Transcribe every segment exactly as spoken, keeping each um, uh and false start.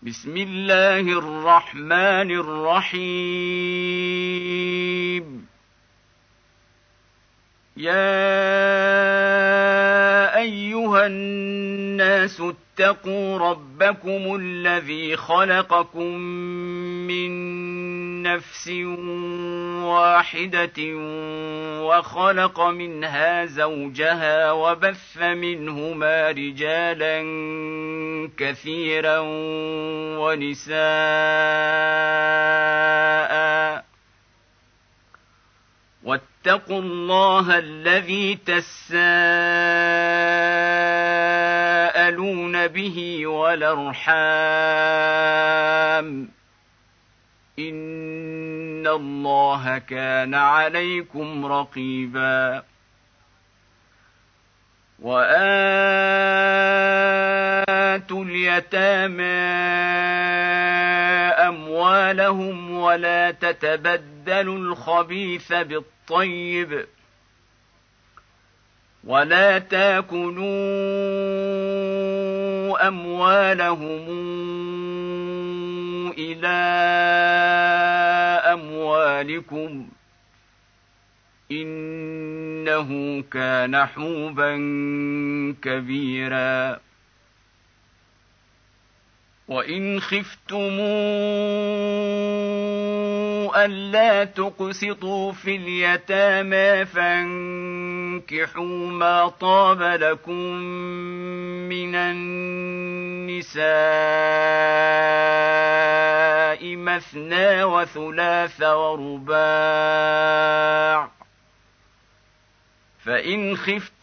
بسم الله الرحمن الرحيم. يا أيها الناس اتقوا ربكم الذي خلقكم من نفس واحدة وخلق منها زوجها وبث منهما رجالا كثيرا ونساء، واتقوا الله الذي تساءلون به والأرحام، إن الله كان عليكم رقيبا. وآتوا اليتامى أموالهم ولا تتبدلوا الخبيث بالطيب ولا تاكلوا أموالهم إلى أموالكم، إنه كان حوبا كبيرا. وإن خفتموا ألا تقسطوا في اليتامى فانكحوا ما طاب لكم من النساء مثنى وثلاث ورباع، فإن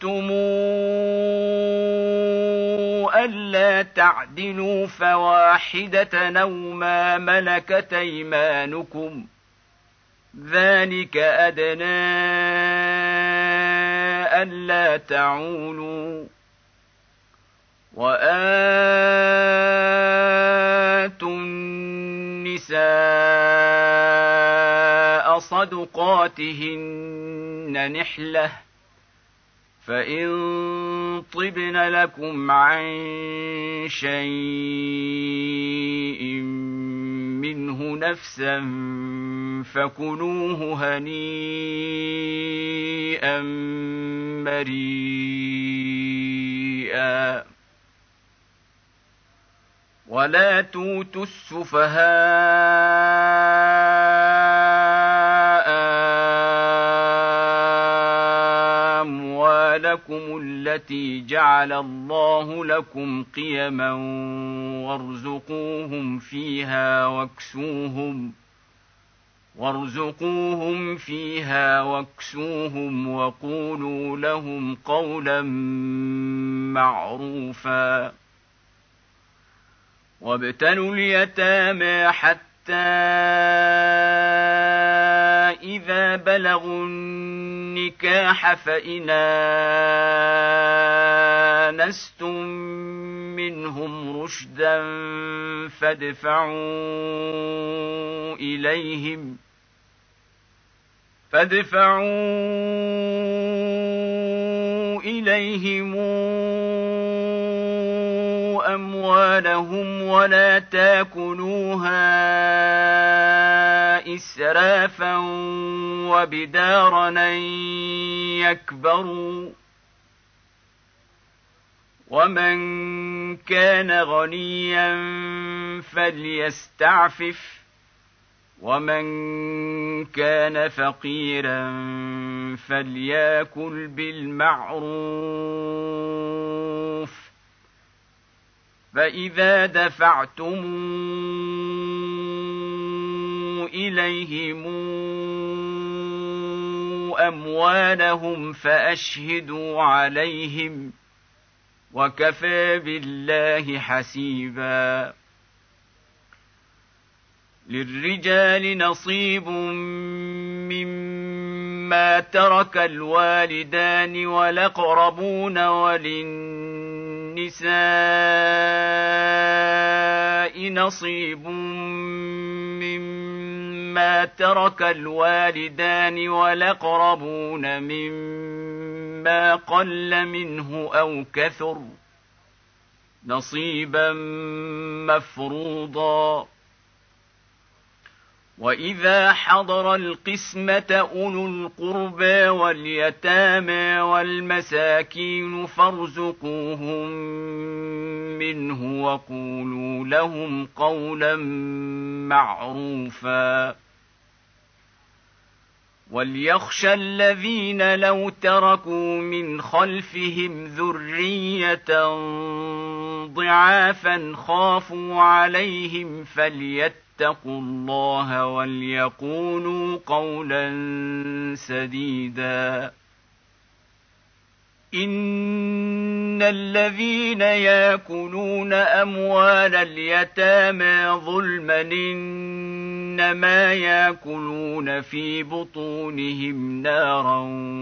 خفتموا ألا تعدلوا فواحدة أو ما ملكت أيمانكم، ذلك أدنى ألا تعولوا. وآتوا النساء صدقاتهن نحلة، فإن طبن لكم عن شيء منه نفسا فكلوه هنيئا مريئا. ولا توتوا السفهاء أموالكم التي جعل الله لكم قيما وارزقوهم فيها واكسوهم وارزقوهم فيها واكسوهم وقولوا لهم قولا معروفا. وابتلوا اليتامى حتى إذا بلغوا النكاح فإن آنستم منهم رشدا فادفعوا إليهم فادفعوا إليهم أموالهم ولا تاكلوها إسرافا وبدارا أن يكبروا، ومن كان غنيا فليستعفف ومن كان فقيرا فليأكل بالمعروف. فإذا دفعتم إليهم أموالهم فأشهدوا عليهم، وكفى بالله حسيبا. للرجال نصيب مما ترك الوالدان والأقربون وللنساء نصيب مما ترك الوالدان والأقربون مما قل منه أو كثر، نصيبا مفروضا وإذا حضر القسمة أولو القربى واليتامى والمساكين فارزقوهم منه وقولوا لهم قولا معروفا وليخشى الذين لو تركوا من خلفهم ذرية ضعافا خافوا عليهم فليتقوا اتقوا الله وليقولوا قولا سديدا إن الذين يأكلون أموال اليتامى ظلما إنما يأكلون في بطونهم نارا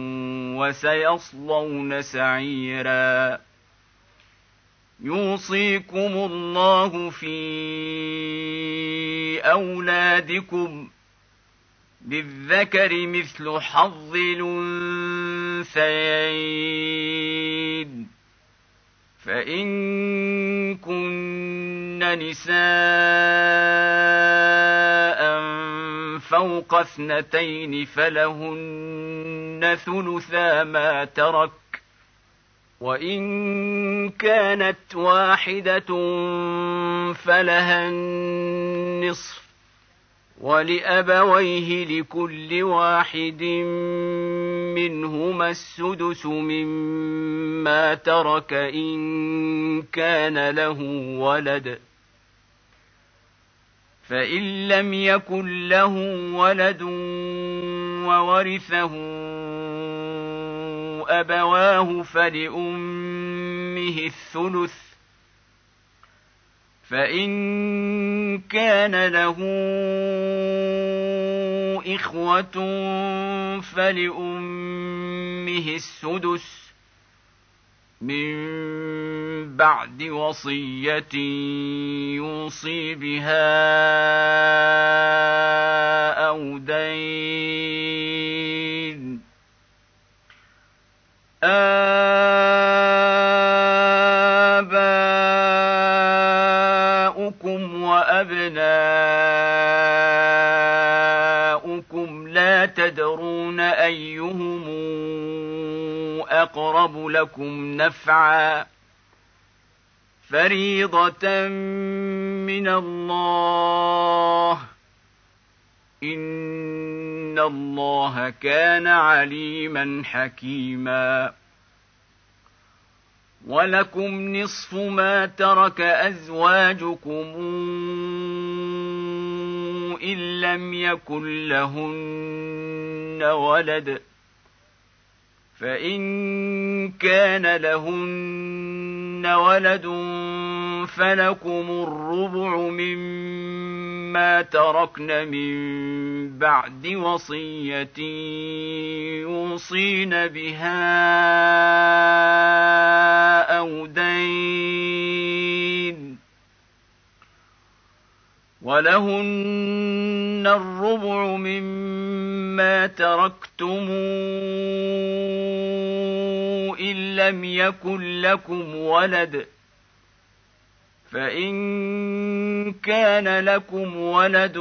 وسيصلون سعيرا يوصيكم الله في أولادكم للذكر مثل حظ الأنثيين فإن كن نساء فوق اثنتين فلهن ثلثا ما ترك وإن كانت واحدة فلها النصف ولأبويه لكل واحد منهما السدس مما ترك إن كان له ولد فإن لم يكن له ولد وورثه أبواه فلأمه الثلث فإن كان له إخوة فلأمه السدس من بعد وصية يوصي بها أو دين آباؤكم وأبناؤكم لا تدرون أيهم أقرب لكم نفعا فريضة من الله إن الله كان عليما حكيما ولكم نصف ما ترك أزواجكم إن لم يكن لهن ولد فإن كان لهن ولد فلكم الربع مما تركن من بعد وصية يوصين بها أو دين ولهن الربع مما تركتم إن لم يكن لكم ولد فإن كان لكم ولد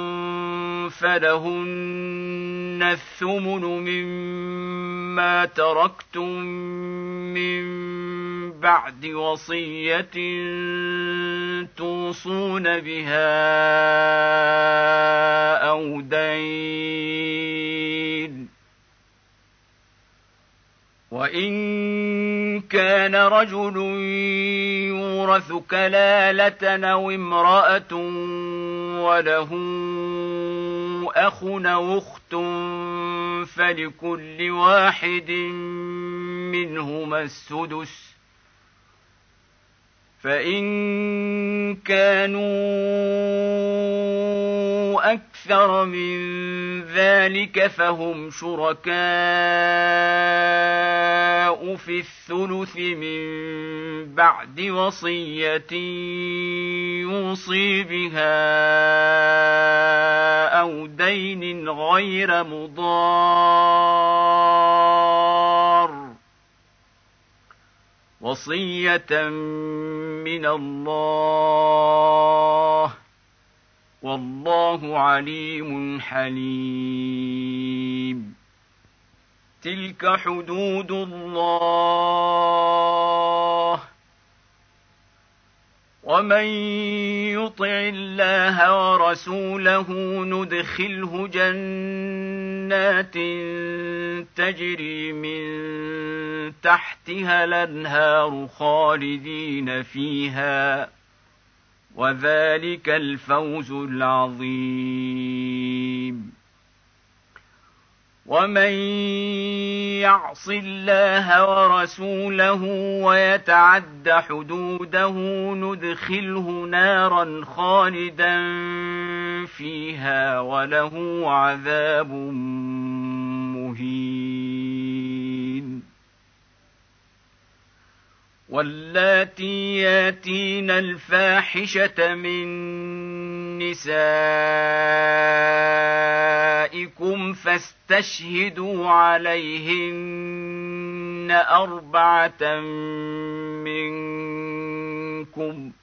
فلهن الثمن مما تركتم من بعد وصية توصون بها أو دين وإن كان رجل يورث كلالة أو امرأة وله أخ أو أخت فلكل واحد منهما السدس فإن كانوا أكثر من ذلك فهم شركاء في الثلث من بعد وصية يوصي بها أو دين غير مضار وصية من الله والله عليم حليم. تلك حدود الله ومن يطع الله ورسوله ندخله جنات تجري من تحتها الأنهار خالدين فيها وذلك الفوز العظيم. ومن يعص الله ورسوله ويتعد حدوده ندخله نارا خالدا فيها وله عذاب مهين. واللاتي ياتين الفاحشة من نسائكم فاستشهدوا عليهن أربعة منكم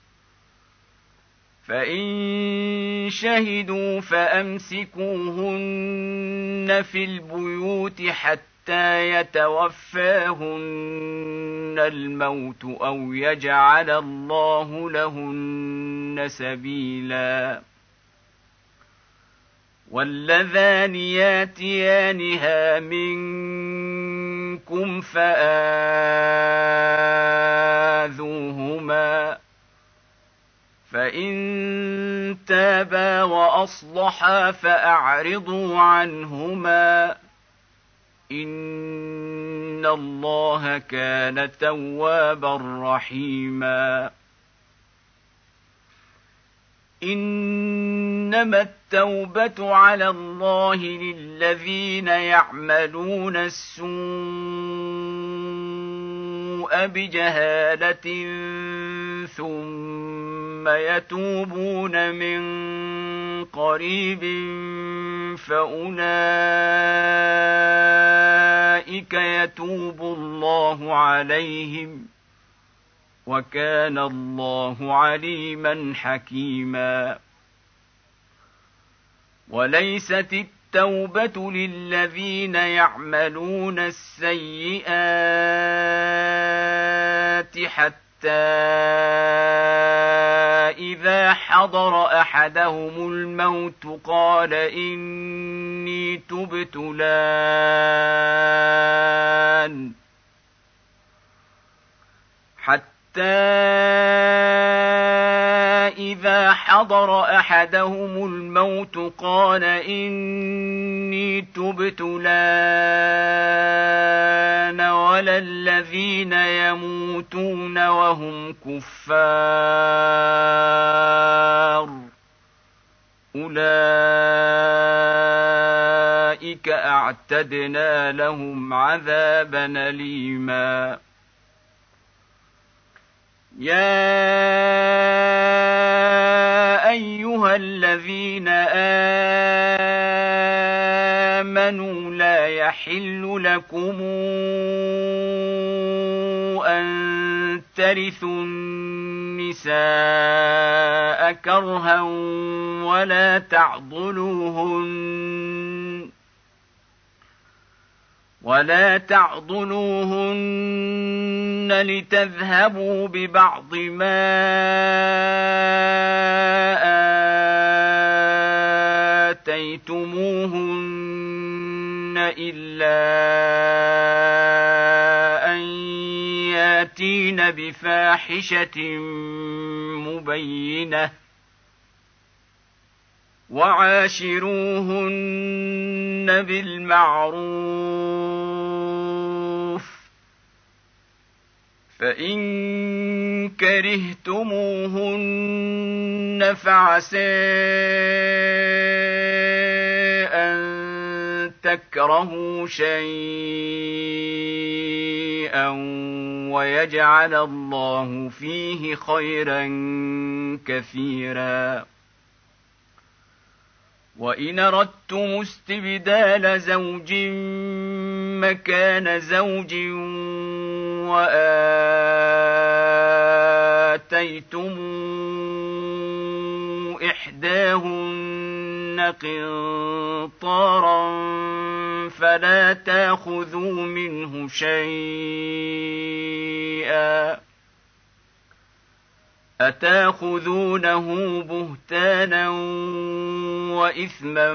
فإن شهدوا فأمسكوهن في البيوت حتى يتوفاهن الموت أو يجعل الله لهن سبيلا. واللذان ياتيانها منكم فآذوهما فإن تابا وأصلحا فأعرضوا عنهما إن الله كان توابا رحيما. إنما التوبة على الله للذين يعملون السوء بجهالة ثم يتوبون من قريب فأولئك يتوب الله عليهم وكان الله عليما حكيما. وليست التوبة للذين يعملون السيئات حتى إذا حضر أحدهم الموت قال إني تبت الآن حتى إذا حضر أحدهم الموت قال إني تبت الآن ولا الذين يموتون وهم كفار أولئك أعتدنا لهم عذابا أليما. يا أيها الذين آمنوا لا يحل لكم أن ترثوا النساء كرها ولا تعضلوهن ولا تعضلوهن لتذهبوا ببعض ما آتيتموهن إلا أن ياتين بفاحشة مبينة وعاشروهن بالمعروف فإن كرهتموهن فعسى أن تكرهوا شيئا ويجعل الله فيه خيرا كثيرا. وإن أردتم استبدال زوج مكان زوج وآتيتم إحداهن قنطارا فلا تأخذوا منه شيئا أتأخذونه بهتانا وإثما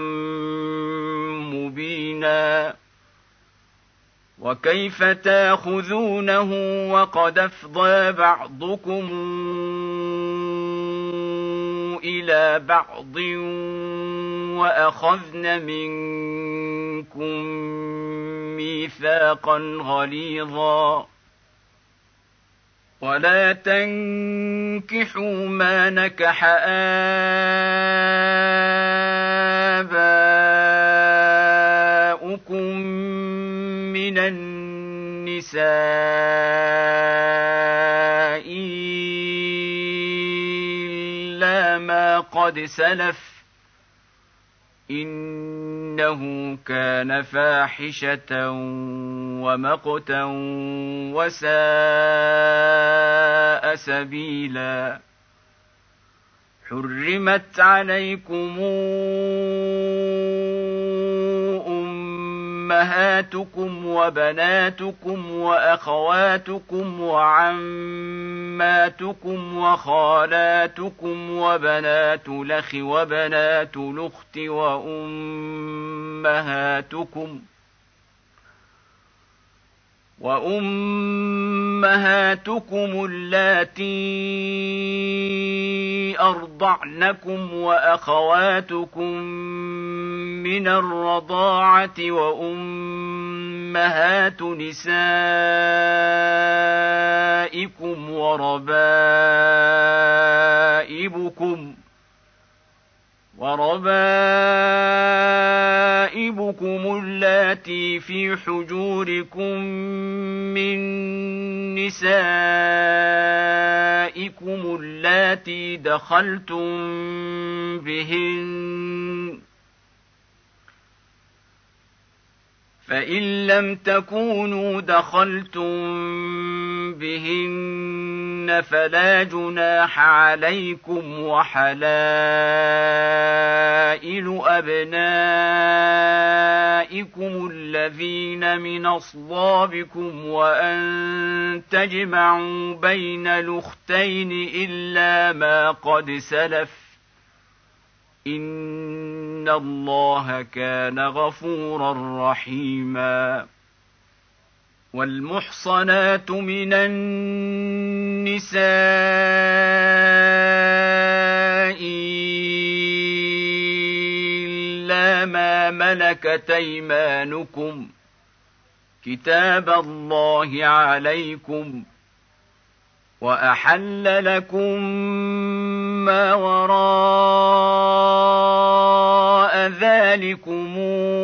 مبينا وكيف تأخذونه وقد أفضى بعضكم إلى بعض وأخذن منكم ميثاقا غليظا ولا تنكحوا ما نكح آباؤكم من النساء إلا ما قد سلف إنه كان فاحشة ومقتا وساء سبيلا حرمت عليكم أمهاتكم وبناتكم وأخواتكم وعماتكم وخالاتكم وبنات الأخ وبنات الأخت وأمهاتكم وأمهاتكم اللاتي أرضعنكم وأخواتكم من الرضاعة وأمهات نسائكم وربائبكم وربائبكم اللاتي في حجوركم من نسائكم اللاتي دخلتم بهن فإن لم تكونوا دخلتم بهن فلا جناح عليكم وحلائل أبنائكم الذين من أصلابكم وأن تجمعوا بين الأختين إلا ما قد سلف إن الله كان غفورا رحيما والمحصنات من النساء إلا ما ملكت أيمانكم كتاب الله عليكم وأحل لكم ما وراء ذلكم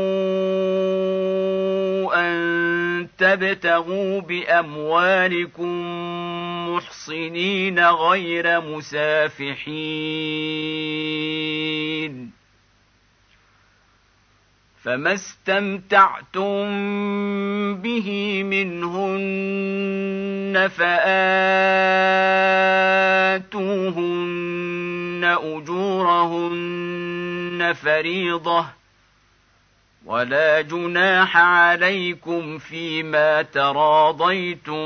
أن تبتغوا بأموالكم محصنين غير مسافحين فما استمتعتم به منهن فآتوهن أجورهن فريضة ولا جناح عليكم فيما تراضيتم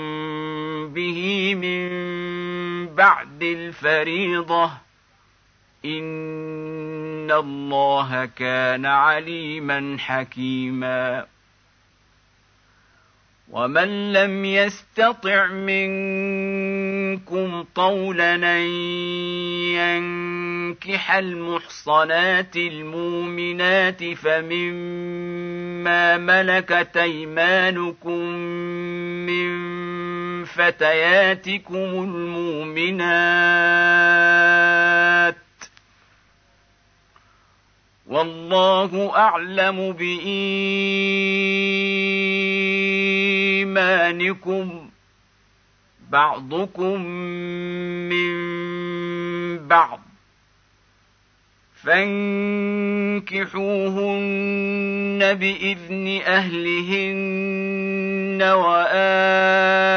به من بعد الفريضة إن الله كان عليما حكيما ومن لم يستطع منكم طولا أن ينكح المحصنات المؤمنات فمما ملكت أيمانكم من فتياتكم المؤمنات والله أعلم بإيمانكم بعضكم من بعض فانكحوهن بإذن أهلهن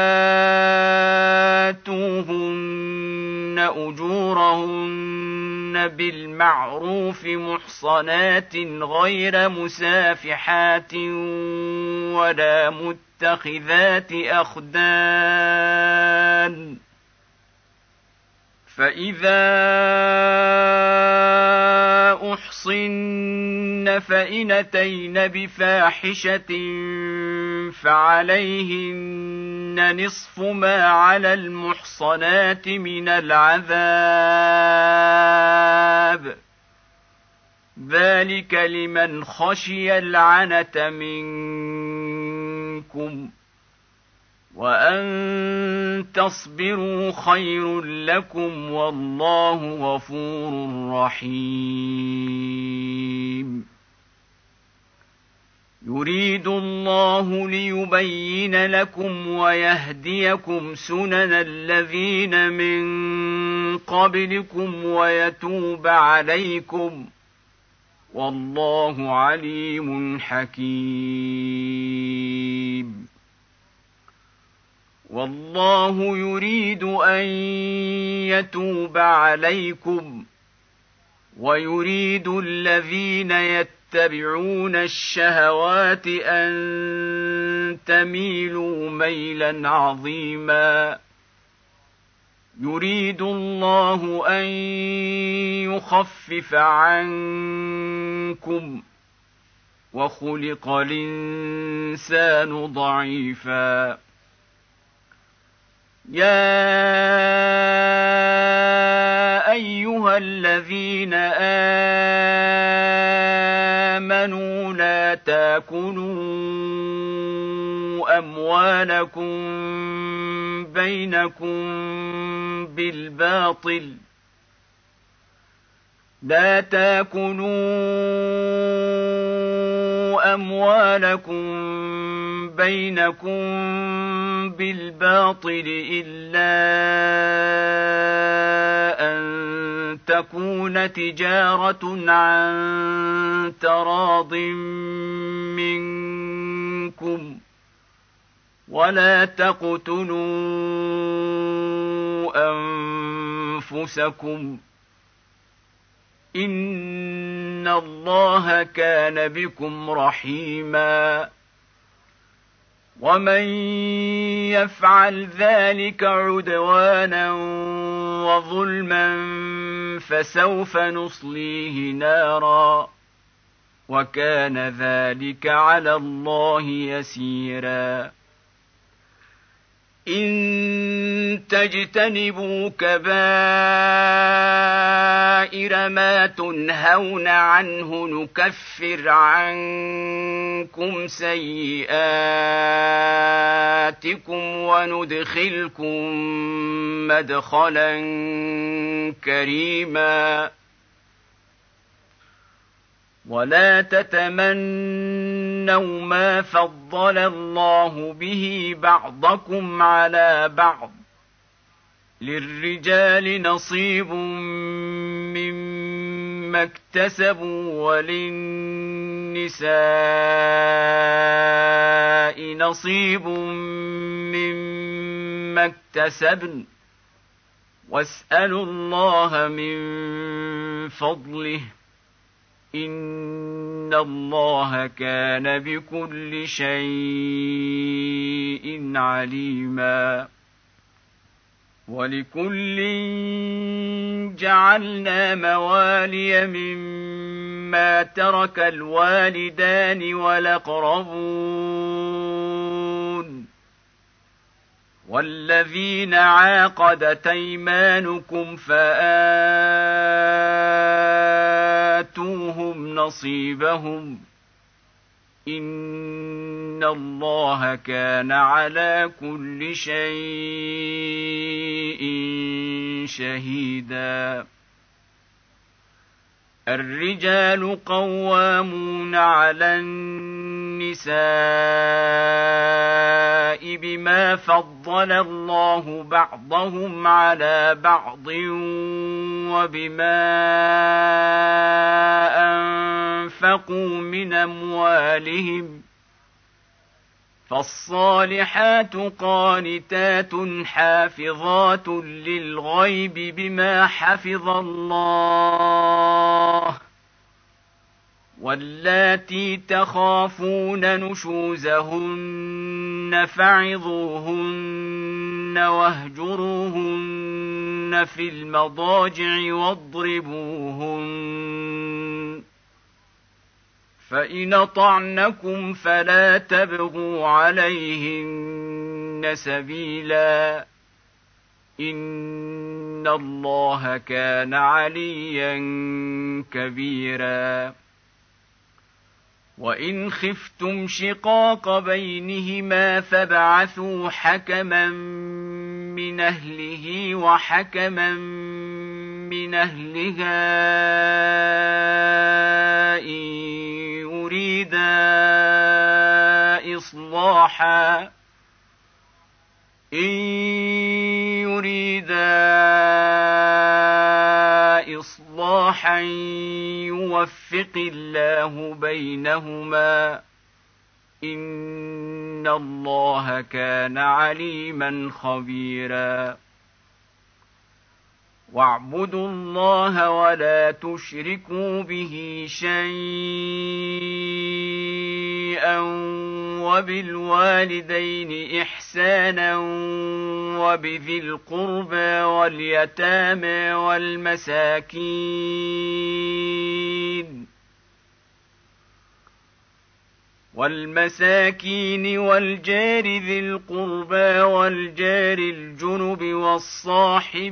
وآتوهن أجورهن وأشرن بالمعروف محصنات غير مسافحات ولا متخذات أخدان فإذا أحصن فإن أتين بفاحشة فعليهن نصف ما على المحصنات من العذاب ذلك لمن خشي العنة منكم وأن تصبروا خير لكم والله غفور رحيم يريد الله ليبين لكم ويهديكم سنن الذين من قبلكم ويتوب عليكم والله عليم حكيم والله يريد أن يتوب عليكم ويريد الذين يتبعون الشهوات أن تميلوا ميلا عظيما يريد الله أن يخفف عنكم وخلق الإنسان ضعيفا يا أيها الذين آمنوا لا تأكلوا أموالكم بينكم بالباطل لا تأكلوا أموالكم بينكم بالباطل إلا أن تكون تجارة عن تراض منكم ولا تقتلوا أنفسكم إن الله كان بكم رحيما ومن يفعل ذلك عدوانا وظلما فسوف نصليه نارا وكان ذلك على الله يسيرا إن تجتنبوا كبائر ما تنهون عنه نكفر عنكم سيئاتكم وندخلكم مدخلا كريما ولا تتمنوا ما فضل الله به بعضكم على بعض للرجال نصيب مما اكتسبوا وللنساء نصيب مما اكتسبن واسألوا الله من فضله إن الله كان بكل شيء عليما ولكل جعلنا موالي مما ترك الوالدان والأقربون والذين عاقدت أيمانكم فآتوهم نصيبهم إن الله كان على كل شيء شهيدا الرجال قوامون على النساء بما فضل الله بعضهم على بعض وبما أنفقوا من أموالهم فالصالحات قانتات حافظات للغيب بما حفظ الله واللاتي تخافون نشوزهن فعظوهن واهجروهن في المضاجع واضربوهن فإن أطعنكم فلا تبغوا عليهن سبيلا إن الله كان عليا كبيرا وإن خفتم شقاق بينهما فابعثوا حكما من أهله وحكما من أهلها إن يريدا إصلاحا إن يريدا إصلاحا يوفق الله بينهما إن الله كان عليما خبيرا واعبدوا الله ولا تشركوا به شيئا وبالوالدين إحسانا وبذي القربى واليتامى والمساكين والمساكين والجار ذي القربى والجار الجنب والصاحب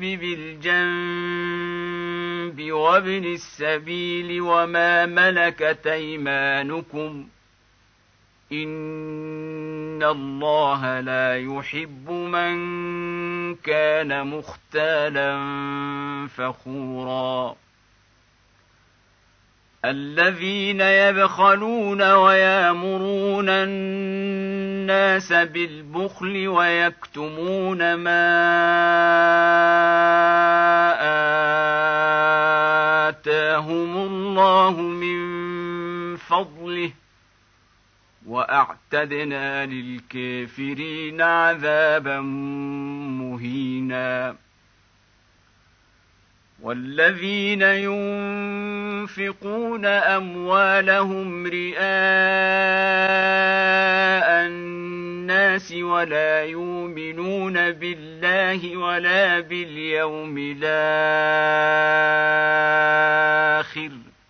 بالجنب وابن السبيل وما ملكت أيمانكم إن الله لا يحب من كان مختالا فخورا الذين يبخلون ويامرون الناس بالبخل ويكتمون ما آتاهم الله من فضله وأعتدنا للكافرين عذابا مهينا والذين ينفقون أموالهم رئاء الناس ولا يؤمنون بالله ولا باليوم الآخر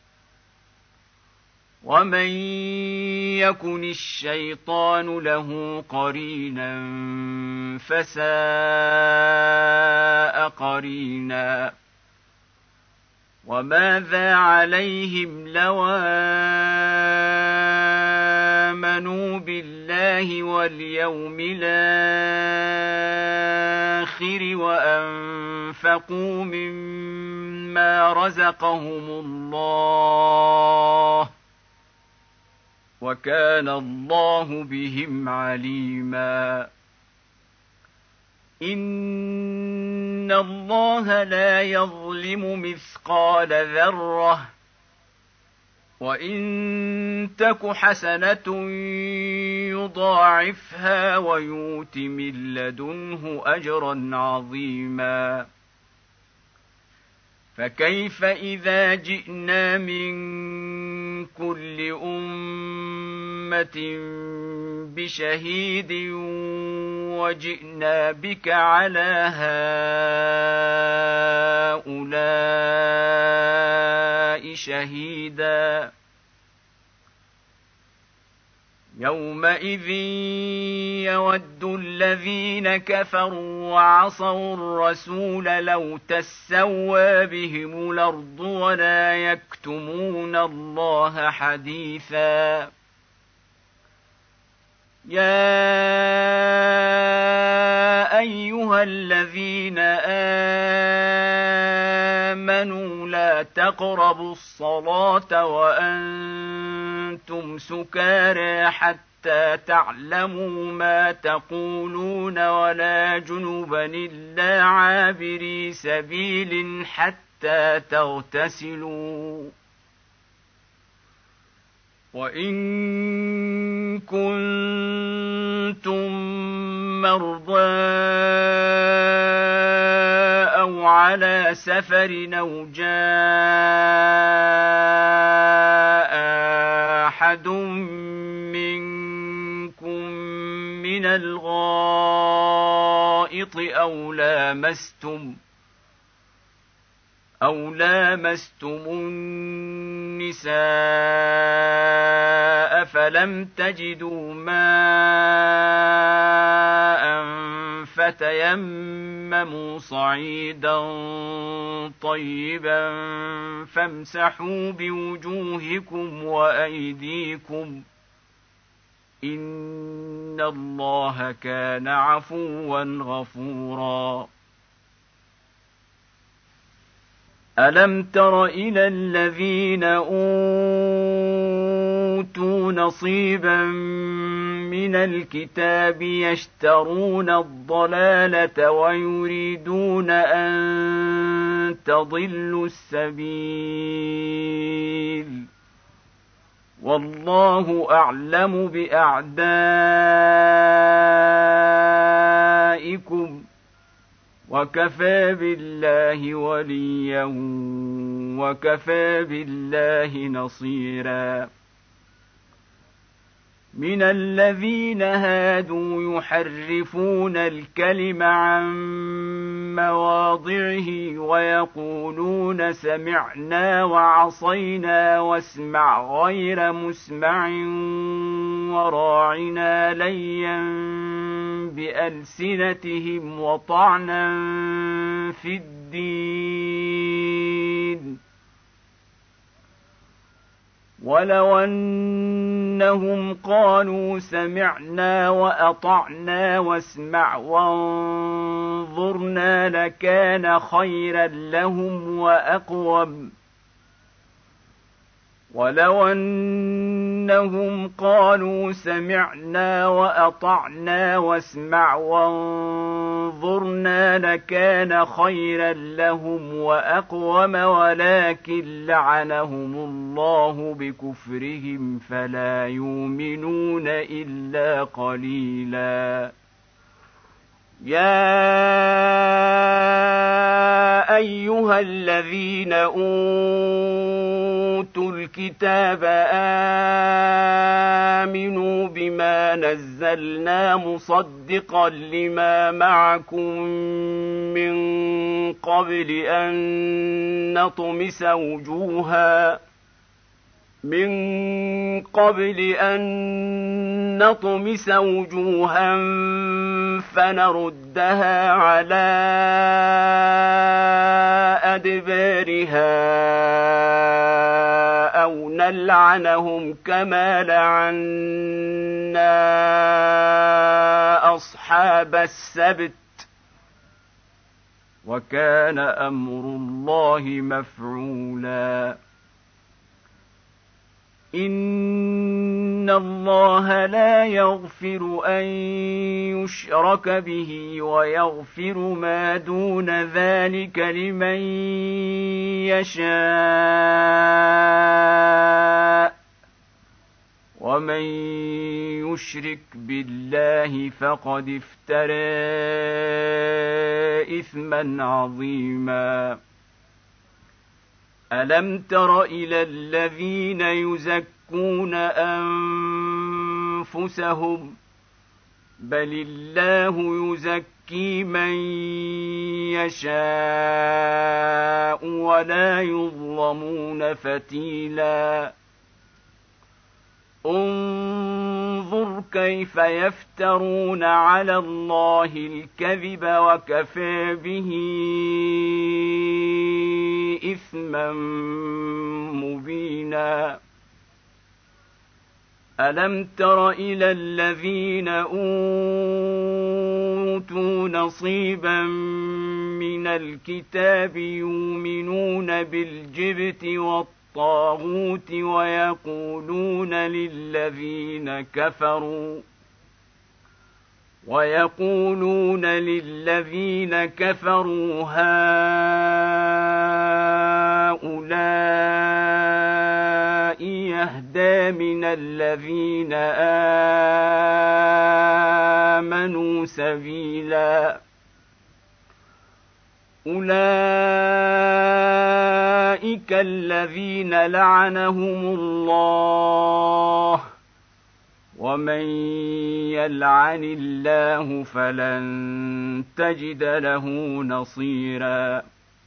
ومن يكن الشيطان له قرينا فساء قرينا وماذا عليهم لو آمنوا بالله واليوم الآخر وأنفقوا مما رزقهم الله وكان الله بهم عليما إن الله لا يظلم مثقال ذرة وإن تك حسنة يضاعفها ويؤت من لدنه أجرا عظيما فكيف إذا جئنا من كل أمة بشهيد وجئنا بك على هؤلاء شهيدا يومئذ يود الذين كفروا وعصوا الرسول لو تسوى بهم الأرض ولا يكتمون الله حديثا يا أيها الذين آمنوا لا تقربوا الصلاة وأنتم سكارى حتى تعلموا ما تقولون ولا جنبا إلا عابري سبيل حتى تغتسلوا. وإن كنتم مرضى أو على سفر أو جاء أحد منكم من الغائط أو لامستم النساء فلم تجدوا ماء فتيمموا صعيدا طيبا فامسحوا برؤوسكم وأرجلكم إلى المرافق وإن كنتم مرضى أو على سفر أو جاء أحد منكم من الغائط أو لامستم أو لامستم النساء فلم تجدوا ماء فتيمموا صعيدا طيبا فامسحوا بوجوهكم وأيديكم إن الله كان عفوا غفورا. ألم تر إلى الذين أوتوا نصيبا من الكتاب يشترون الضلالة ويريدون أن تضلوا السبيل والله أعلم بأعدائكم وكفى بالله وليا وكفى بالله نصيرا. من الذين هادوا يحرفون الكلم عن مواضعه ويقولون سمعنا وعصينا واسمع غير مسمع وراعنا ليا بألسنتهم وطعنا في الدين ولو أنهم قالوا سمعنا وأطعنا واسمع وانظرنا لكان خيرا لهم وأقوم ولو أنهم قالوا سمعنا وأطعنا واسمع وانظرنا لكان خيرا لهم وأقوم ولكن لعنهم الله بكفرهم فلا يؤمنون إلا قليلا. يا أيها الذين أوتوا الكتاب آمنوا بما نزلنا مصدقا لما معكم من قبل أن نطمس وجوها من قبل أن نطمس وجوها فنردها على أدبارها أو نلعنهم كما لعنا أصحاب السبت وكان أمر الله مفعولا. إن الله لا يغفر أن يشرك به ويغفر ما دون ذلك لمن يشاء ومن يشرك بالله فقد افترى إثما عظيما. ألم تر إلى الذين يزكون أنفسهم بل الله يزكي من يشاء ولا يظلمون فتيلا. انظر كيف يفترون على الله الكذب وكفى به إثما مبينا. ألم تر إلى الذين أوتوا نصيبا من الكتاب يؤمنون بالجبت والطاغوت ويقولون للذين كفروا ويقولون للذين كفروا هؤلاء يهدى من الذين آمنوا سبيلا أولئك الذين لعنهم الله ومن يلعن الله فلن تجد له نصيرا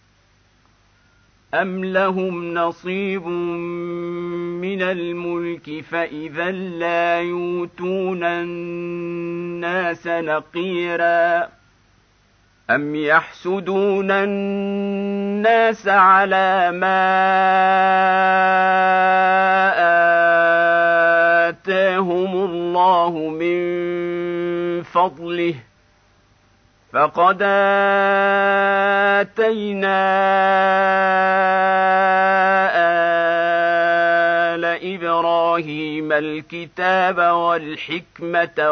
أم لهم نصيب من الملك فإذا لا يؤتون الناس نقيرا أم يحسدون الناس على ما آتاهم الله من فضله فقد آتينا آل إبراهيم الكتاب والحكمة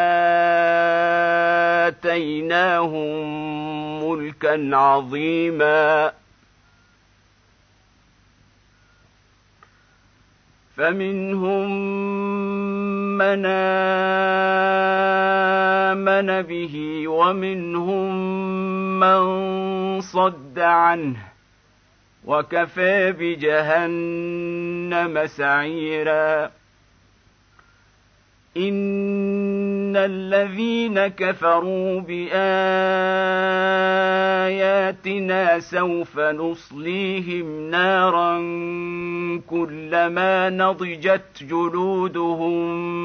وآتيناهم ملكا عظيما فمنهم من آمن به ومنهم من صد عنه وكفى بجهنم سعيرا إن الذين كفروا بآياتنا سوف نصليهم نارا كلما نضجت جلودهم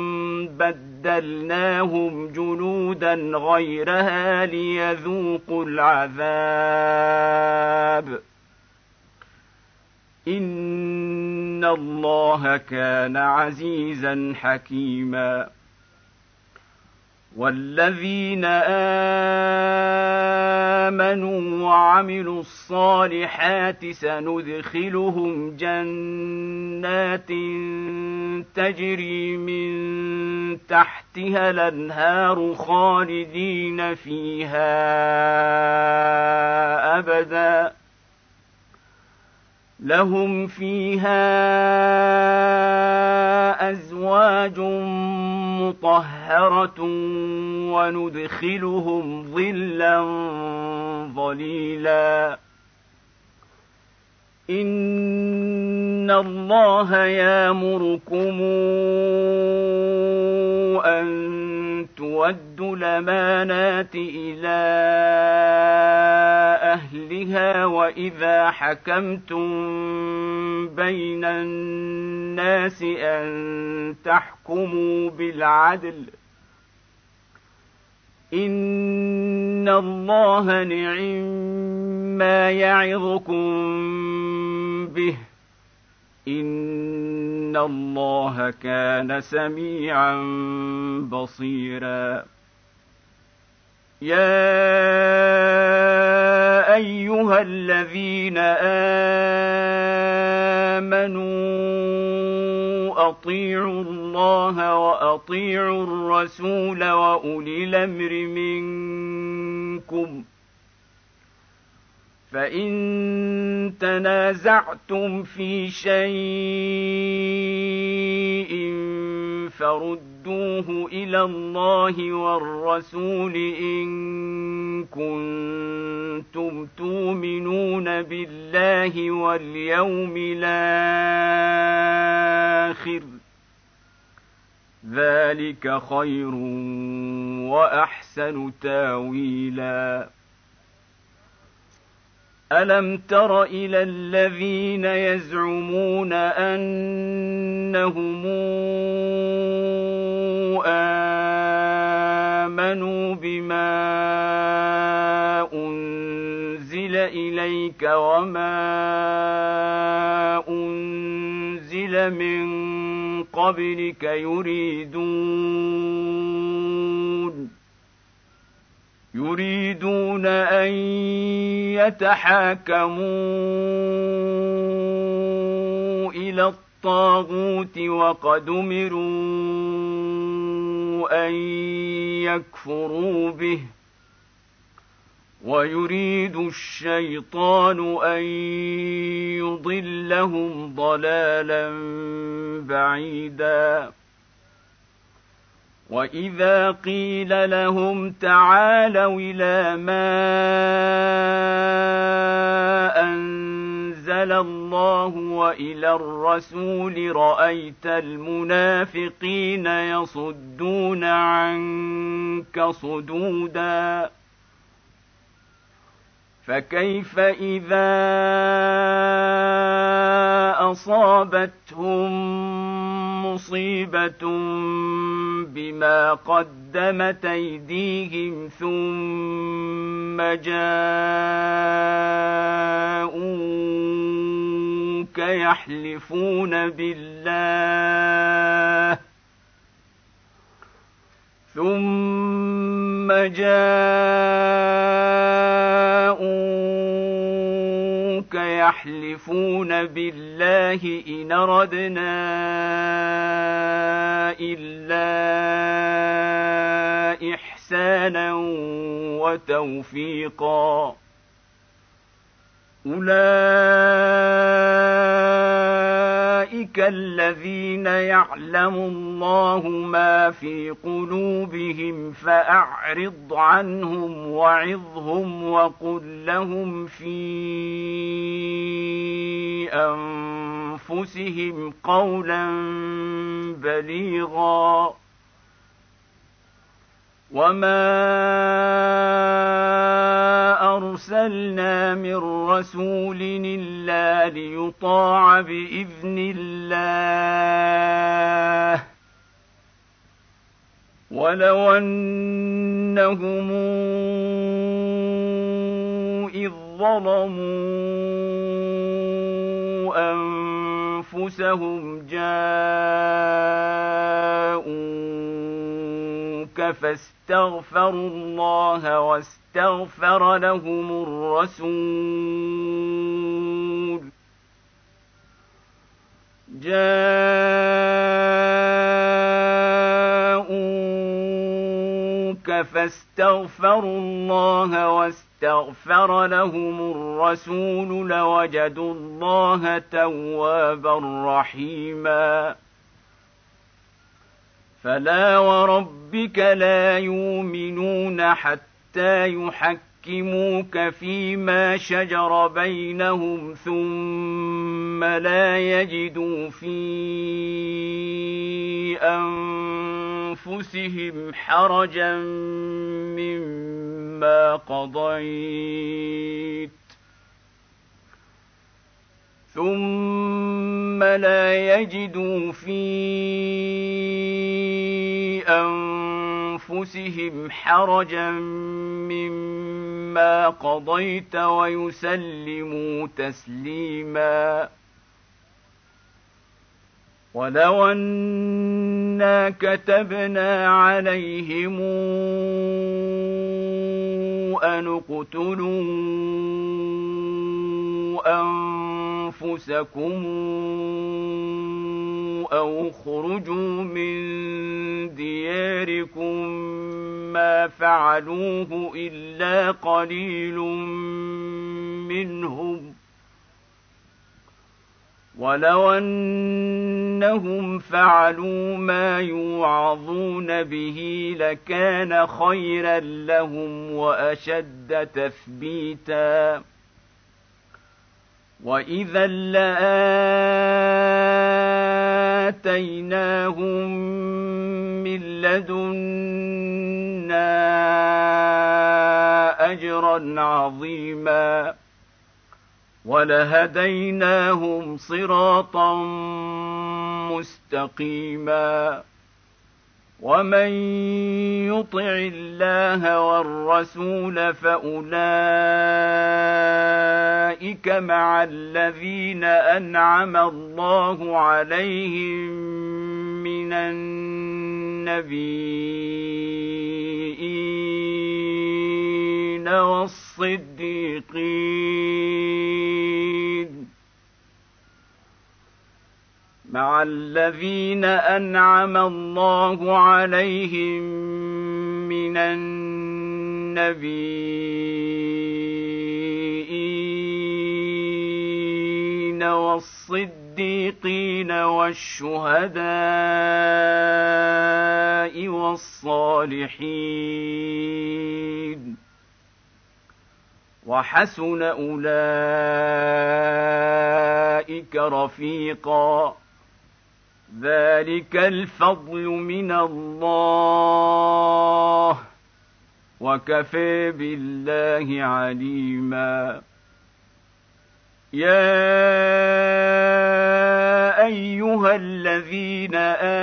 بدلناهم جلودا غيرها ليذوقوا العذاب إن الله كان عزيزا حكيما والذين آمنوا وعملوا الصالحات سندخلهم جنات تجري من تحتها الأنهار خالدين فيها أبدا لهم فيها أزواج مطهرة وندخلهم ظلا ظليلا إن الله يأمركم أن تؤدوا الأمانات إلى أهلها وإذا حكمتم بين الناس أن تحكموا بالعدل إن الله نعم ما يعظكم به إن الله كان سميعا بصيرا يا أيها الذين آمنوا أطيعوا الله وأطيعوا الرسول وأولي الأمر منكم فإن تنازعتم في شيء فردوه إلى الله والرسول إن كنتم تؤمنون بالله واليوم الآخر ذلك خير وأحسن تاويلا ألم تر إلى الذين يزعمون أنهم آمنوا بما أنزل إليك وما أنزل من قبلك يريدون يريدون أن يتحاكموا إلى الطاغوت وقد أمروا أن يكفروا به ويريد الشيطان أن يضلهم ضلالا بعيدا وإذا قيل لهم تعالوا إلى ما أنزل الله وإلى الرسول رأيت المنافقين يصدون عنك صدودا فكيف إذا أصابتهم مصيبة بما قدمت أيديهم ثم جاءوك يحلفون بالله ثم جاءوك يحلفون بالله إن أردنا إلا إحسانا وتوفيقا أولئك الذين يعلم الله ما في قلوبهم فأعرض عنهم وعظهم وقل لهم في أنفسهم قولا بليغا وما أرسلنا من رسول إلا ليطاع بإذن الله ولو أنهم إذ ظلموا أنفسهم جاءوك فاستغفروا الله واستغفر لهم الرسول جاءوك فاستغفروا الله واستغفر لهم الرسول لوجدوا الله توابا رحيما فلا وربك لا يؤمنون حتى يحكموك فيما شجر بينهم ثم لا يجدوا في أنفسهم حرجا مما قضيت ثم لا يجدوا في أنفسهم حرجا مما قضيت ويسلموا تسليما ولو أنا كتبنا عليهم أن اقتلوا أنفسكم أو اخرجوا من دياركم ما فعلوه إلا قليل منهم ولو أنهم فعلوا ما يوعظون به لكان خيرا لهم وأشد تثبيتا وإذا لآتيناهم من لدنا أجرا عظيما ولهديناهم صراطا مستقيما ومن يطع الله والرسول فأولئك مع الذين أنعم الله عليهم من النبيين والصديقين مع الذين أنعم الله عليهم من النبيين والنبيين والصديقين والشهداء والصالحين وحسن أولئك رفيقا ذلك الفضل من الله وكفى بالله عليما يا أيها الذين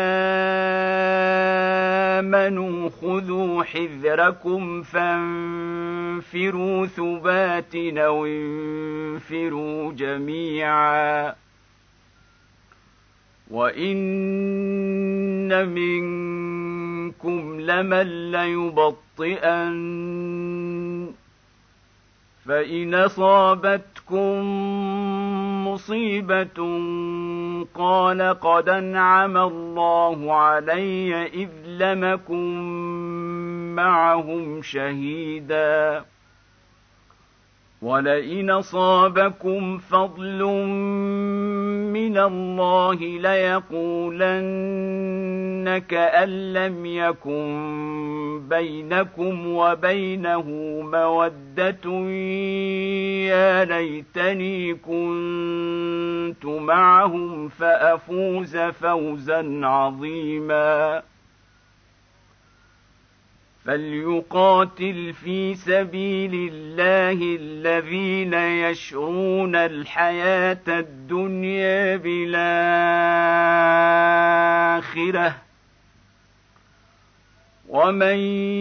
آمنوا خذوا حذركم فانفروا ثبات أو انفروا جميعا وإن منكم لمن ليبطئن فإن أصابتكم مصيبة قال قد أنعم الله علي إذ لم أكن معهم شهيدا ولئن أصابكم فضل من الله ليقولن كأن لم يكن بينكم وبينه مودة يا ليتني كنت معهم فأفوز فوزا عظيما فليقاتل في سبيل الله الذين يشرون الحياة الدنيا بالآخرة ومن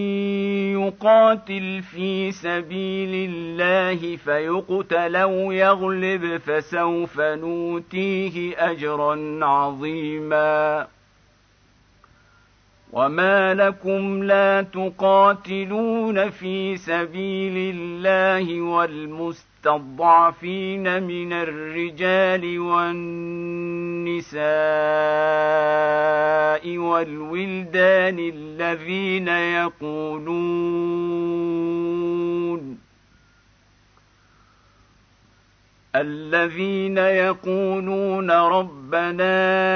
يقاتل في سبيل الله فيقتل أو يغلب فسوف نؤتيه أجرا عظيما وما لكم لا تقاتلون في سبيل الله والمستضعفين من الرجال والنساء والولدان الذين يقولون الذين يقولون ربنا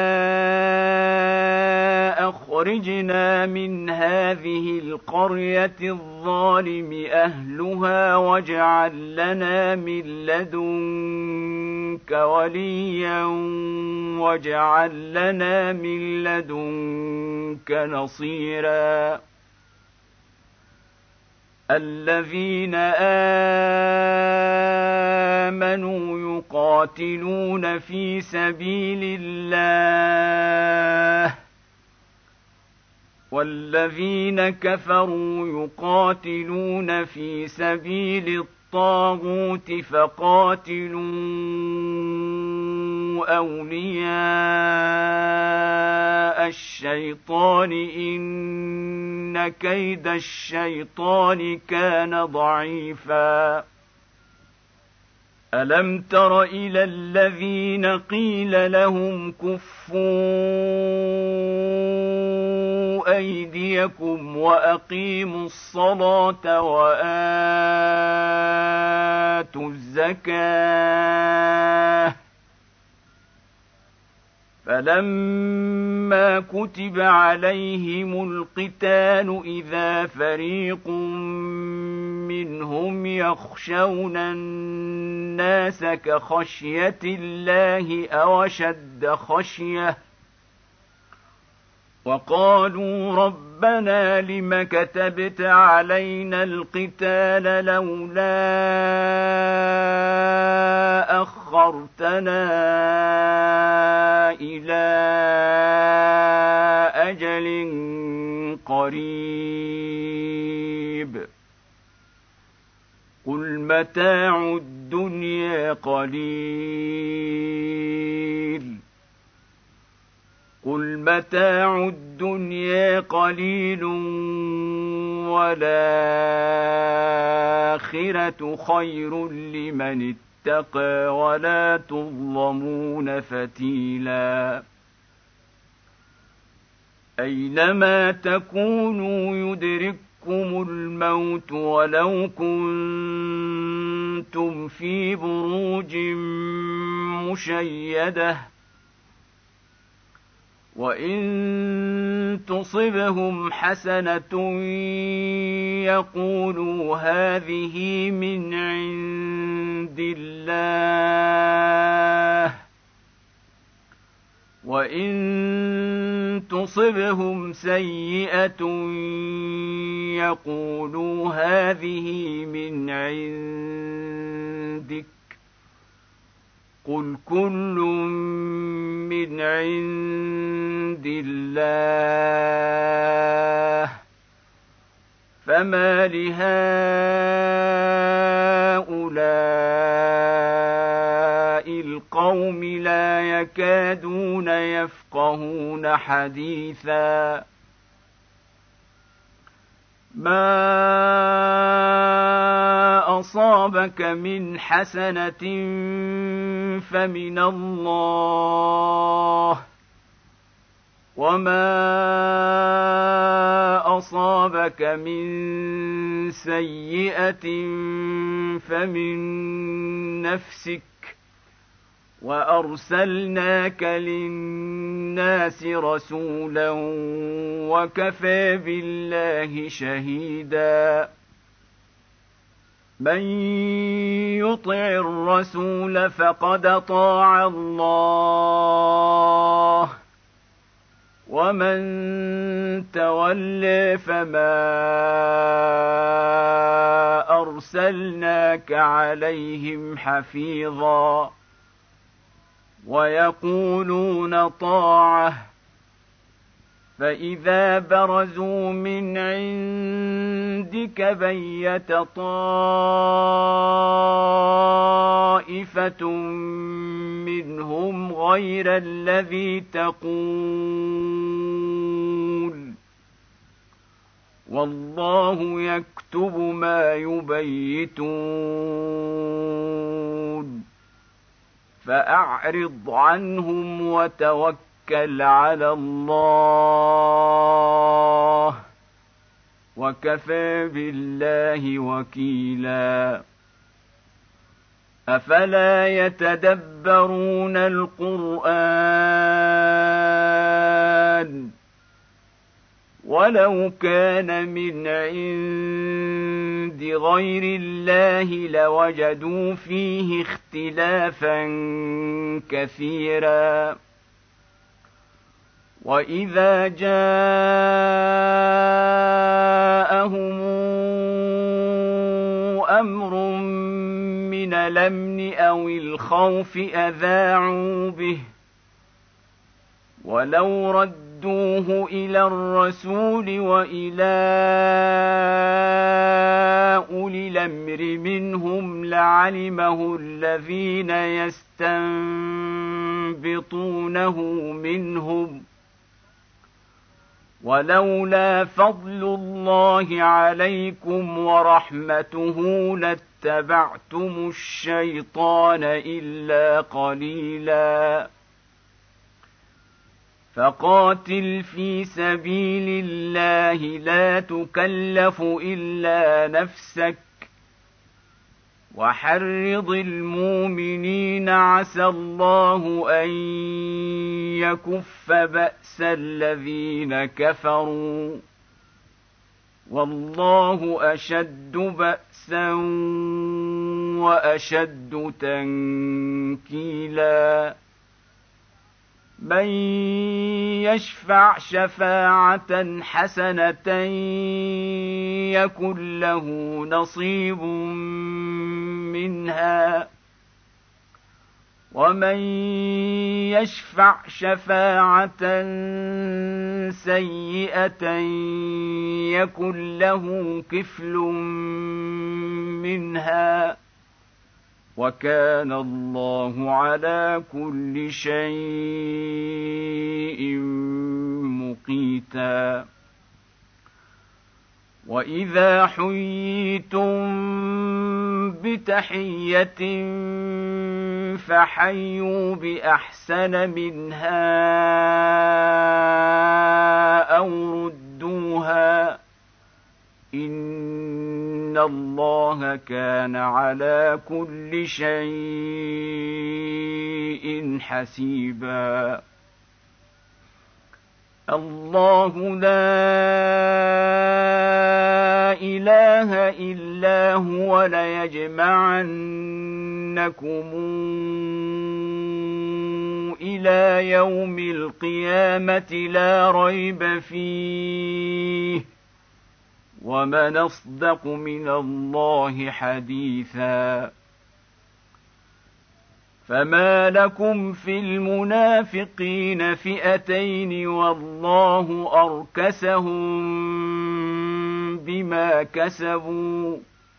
أخرجنا من هذه القرية الظالم أهلها واجعل لنا من لدنك وليا واجعل لنا من لدنك نصيرا الذين آمنوا يقاتلون في سبيل الله والذين كفروا يقاتلون في سبيل الطاغوت فقاتلوا أولياء الشيطان إن كيد الشيطان كان ضعيفا ألم تر إلى الذين قيل لهم كفوا أيديكم وأقيموا الصلاة وآتوا الزكاة فلما كتب عليهم القتال إذا فريق منهم يخشون الناس كخشية الله أو أشد خشية وقالوا ربنا لم كتبت علينا القتال لولا أخرتنا إلى أجل قريب قل متاع الدنيا قليل قل متاع الدنيا قليل والآخرة خير لمن اتقى ولا تظلمون فتيلا أينما تكونوا يدرككم الموت ولو كنتم في بروج مشيدة وإن تصبهم حسنة يقولوا هذه من عند الله وإن تصبهم سيئة يقولوا هذه من عندك قل كل من عند الله فما لهؤلاء القوم لا يكادون يفقهون حديثا ما أصابك من حسنة فمن الله وما أصابك من سيئة فمن نفسك وأرسلناك للناس رسولا وكفى بالله شهيدا من يطع الرسول فقد طاع الله ومن تولى فما أرسلناك عليهم حفيظا ويقولون طاعة فإذا برزوا من عندك بيت طائفة منهم غير الذي تقول والله يكتب ما يبيتون فأعرض عنهم وتوكل على الله وكفى بالله وكيلا أفلا يتدبرون القرآن ولو كان من عند غير الله لوجدوا فيه اختلافا كثيرا وإذا جاءهم أمر من الأمن أو الخوف أذاعوا به ولو ردوه إلى الرسول وإلى أولي الأمر منهم لعلمه الذين يستنبطونه منهم ولولا فضل الله عليكم ورحمته لاتبعتم الشيطان إلا قليلا فقاتل في سبيل الله لا تكلف إلا نفسك وحرض المؤمنين عسى الله أن يكف بأس الذين كفروا والله أشد بأسا وأشد تنكيلا من يشفع شفاعة حسنة يكن له نصيب منها ومن يشفع شفاعة سيئة يكن له كفل منها وكان الله على كل شيء مقيتا وإذا حييتم بتحية فحيوا بأحسن منها أو ردوها الله كان على كل شيء حسيبا. الله لا إله إلا هو ليجمعنكم إلى يوم القيامة لا ريب فيه ومن أصدق من الله حديثا. فما لكم في المنافقين فئتين والله أركسهم بما كسبوا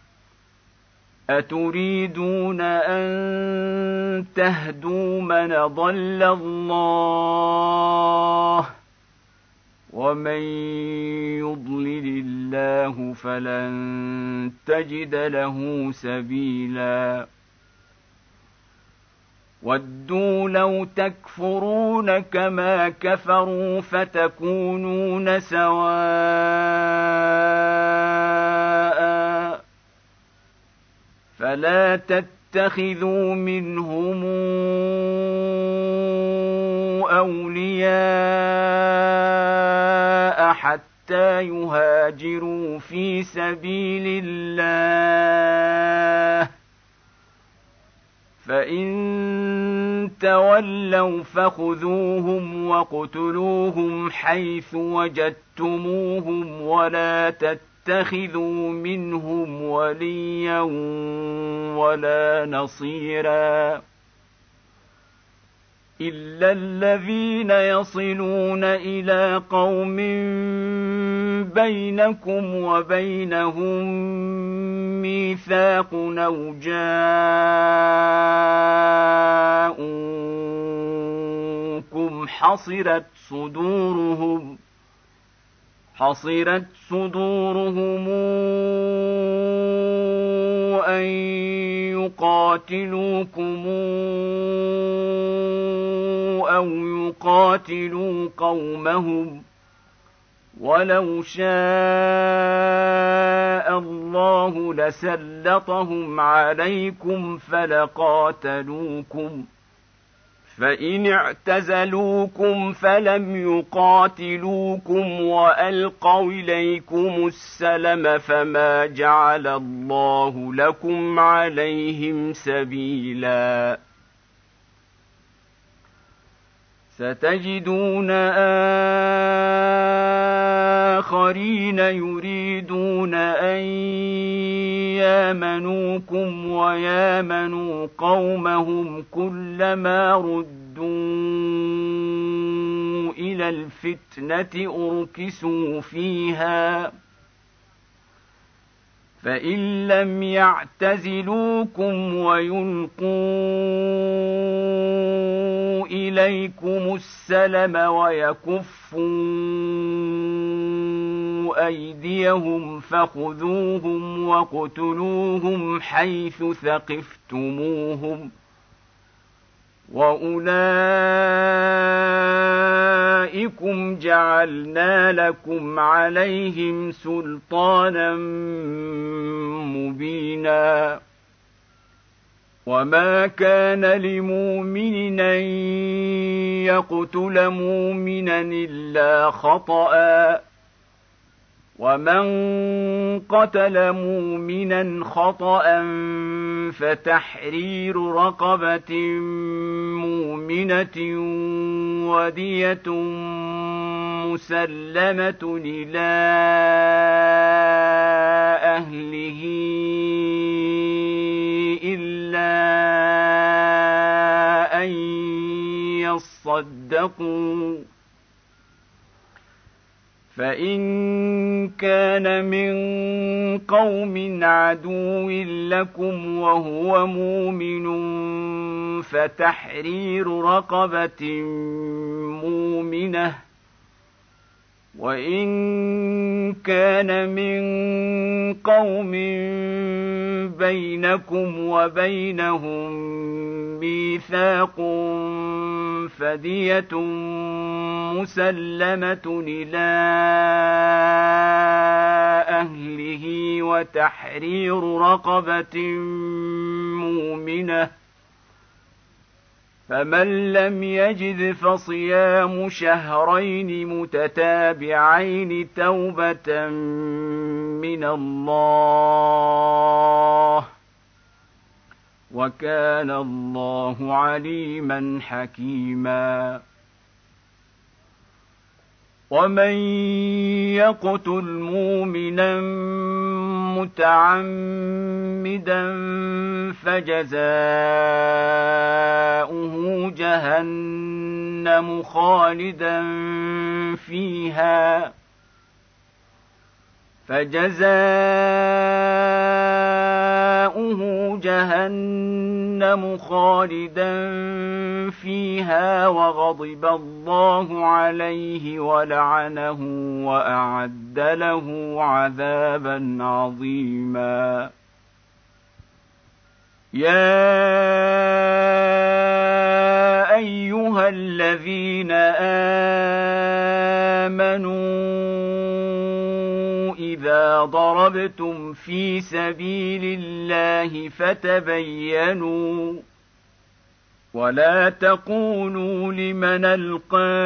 أتريدون أن تهدوا من ضل الله ومن يضلل الله فلن تجد له سبيلا. ودوا لو تكفرون كما كفروا فتكونون سواء فلا تتخذوا منهم أولياء حتى يهاجروا في سبيل الله فإن تولوا فخذوهم واقتلوهم حيث وجدتموهم ولا تتخذوا منهم وليا ولا نصيرا إلا الذين يصلون إلى قوم بينكم وبينهم ميثاق أو جاءوكم حصرت صدورهم حصرت صدورهم أن يقاتلوكم أو يقاتلوا قومهم ولو شاء الله لسلطهم عليكم فلقاتلوكم فإن اعتزلوكم فلم يقاتلوكم وألقوا إليكم السلم فما جعل الله لكم عليهم سبيلا. ستجدون آخرين يريدون أن يامنوكم ويامنوا قومهم كلما ردوا إلى الفتنة أركسوا فيها فإن لم يعتزلوكم ويلقوا إليكم السلم ويكفوا أيديهم فخذوهم واقتلوهم حيث ثقفتموهم وأولئكم جعلنا لكم عليهم سلطانا مبينا. وما كان لمؤمن أن يقتل مؤمنا إلا خطأ ومن قتل مؤمنا خطأ فتحرير رقبة مؤمنة ودية مسلمة إلى أهله إلا أن يصدقوا فإن كان من قوم عدو لكم وهو مؤمن فتحرير رقبة مؤمنة وإن كان من قوم بينكم وبينهم ميثاق فدية مسلمة إلى أهله وتحرير رقبة مؤمنة، فمن لم يجد فصيام شهرين متتابعين توبة من الله، وكان الله عليما حكيما. ومن يقتل مؤمنا متعمدا فجزاؤه جهنم خالدا فيها فجزاؤه جهنم خالدا فيها وغضب الله عليه ولعنه وأعد له عذابا عظيما. يا أيها الذين آمنوا إذا ضربتم في سبيل الله فتبينوا ولا تقولوا لمن ألقى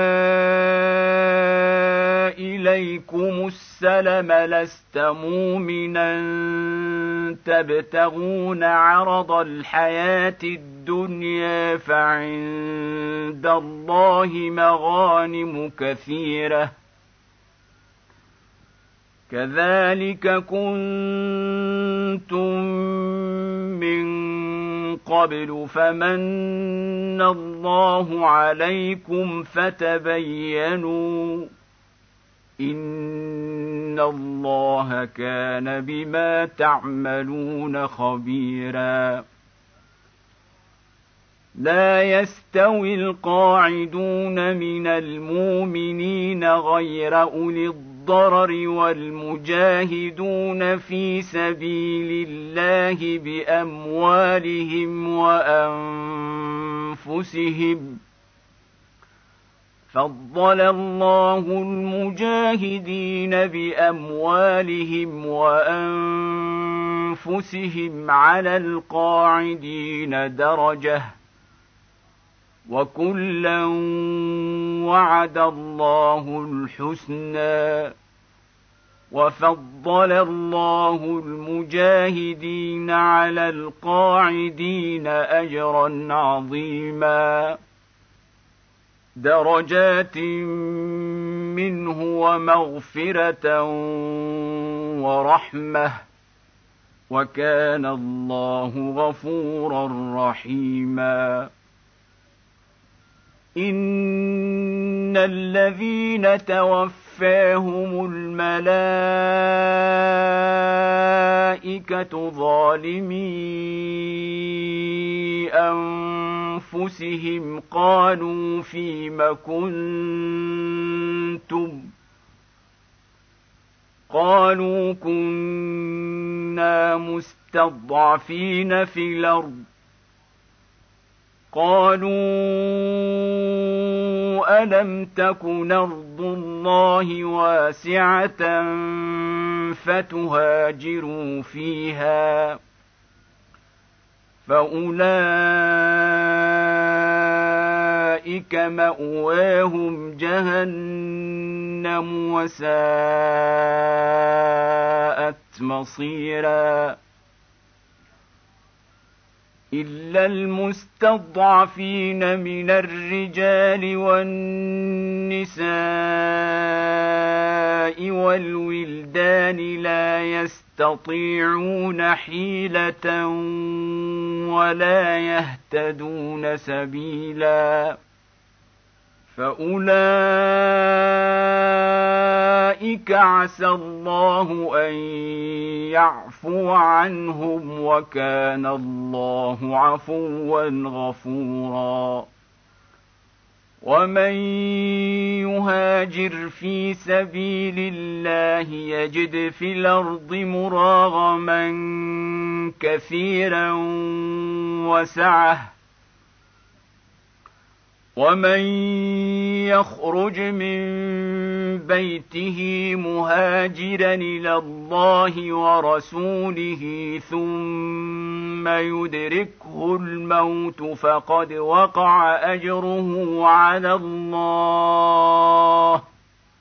إليكم السلم لست مؤمنا تبتغون عرض الحياة الدنيا فعند الله مغانم كثيرة كذلك كنتم من قبل فمن الله عليكم فتبينوا إن الله كان بما تعملون خبيرا. لا يستوي القاعدون من المؤمنين غير أولي الضرر والمجاهدون في سبيل الله بأموالهم وأنفسهم، فضل الله المجاهدين بأموالهم وأنفسهم على القاعدين درجة، وكلا وعد الله الحسنى، وفضل الله المجاهدين على القاعدين أجرا عظيما، درجات منه ومغفرة ورحمة، وكان الله غفورا رحيما. إن الذين توفاهم الملائكة ظالمي أنفسهم قالوا فيم كنتم قالوا كنا مستضعفين في الأرض قالوا ألم تكن أرض الله واسعة فتهاجروا فيها فأولئك مأواهم جهنم وساءت مصيرا. إلا المستضعفين من الرجال والنساء والولدان لا يستطيعون حيلة ولا يهتدون سبيلا فأولئك عسى الله أن يعفو عنهم وكان الله عفوا غفورا. ومن يهاجر في سبيل الله يجد في الأرض مراغما كثيرا وسعة ومن يخرج من بيته مهاجرا إلى الله ورسوله ثم يدركه الموت فقد وقع أجره على الله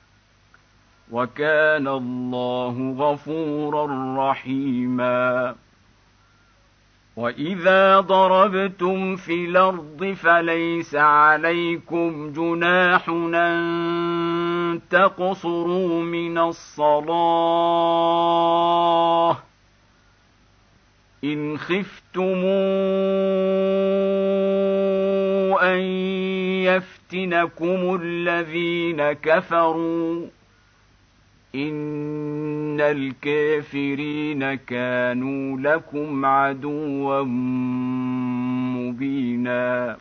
وكان الله غفورا رحيما. وإذا ضربتم في الأرض فليس عليكم جناح أن تقصروا من الصلاة إن خفتم أن يفتنكم الذين كفروا إن الكافرين كانوا لكم عدوا مبينا.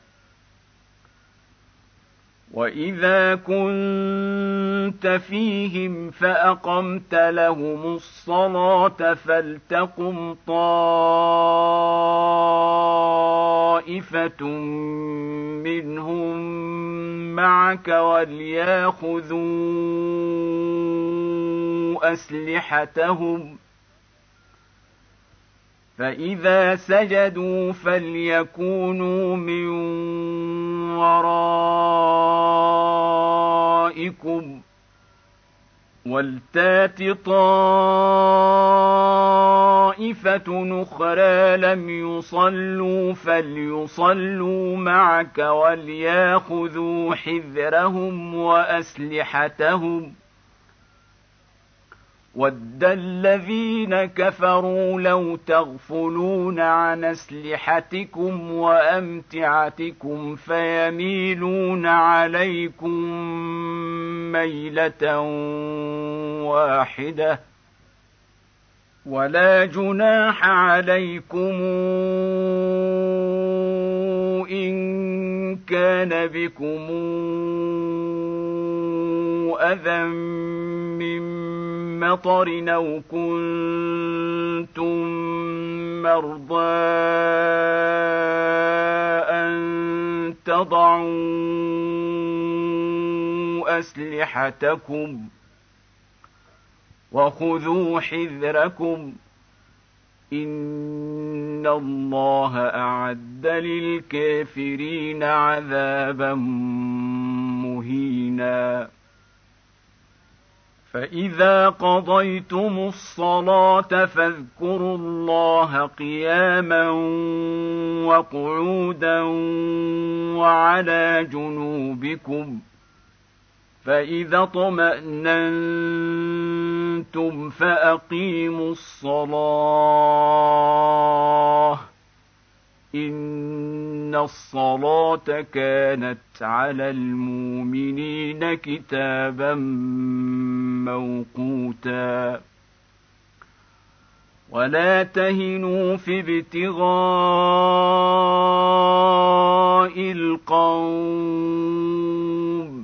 وإذا كنت فيهم فأقمت لهم الصلاة فلتقم طائفة منهم معك ولياخذوا أسلحتهم فإذا سجدوا فليكونوا من ورائكم ولتات طائفة أخرى لم يصلوا فليصلوا معك ولياخذوا حذرهم وأسلحتهم ود الذين كفروا لو تغفلون عن أسلحتكم وأمتعتكم فيميلون عليكم ميلة واحدة ولا جناح عليكم إن كان بكم أذى من مطر أو كنتم مرضى أن تضعوا أسلحتكم وخذوا حذركم إن الله أعد للكافرين عذابا مهينا. فإذا قضيتم الصلاة فاذكروا الله قياما وقعودا وعلى جنوبكم فإذا اطمأننتم فأقيموا الصلاة إن الصلاة كانت على المؤمنين كتابا موقوتا. ولا تهنوا في ابتغاء القوم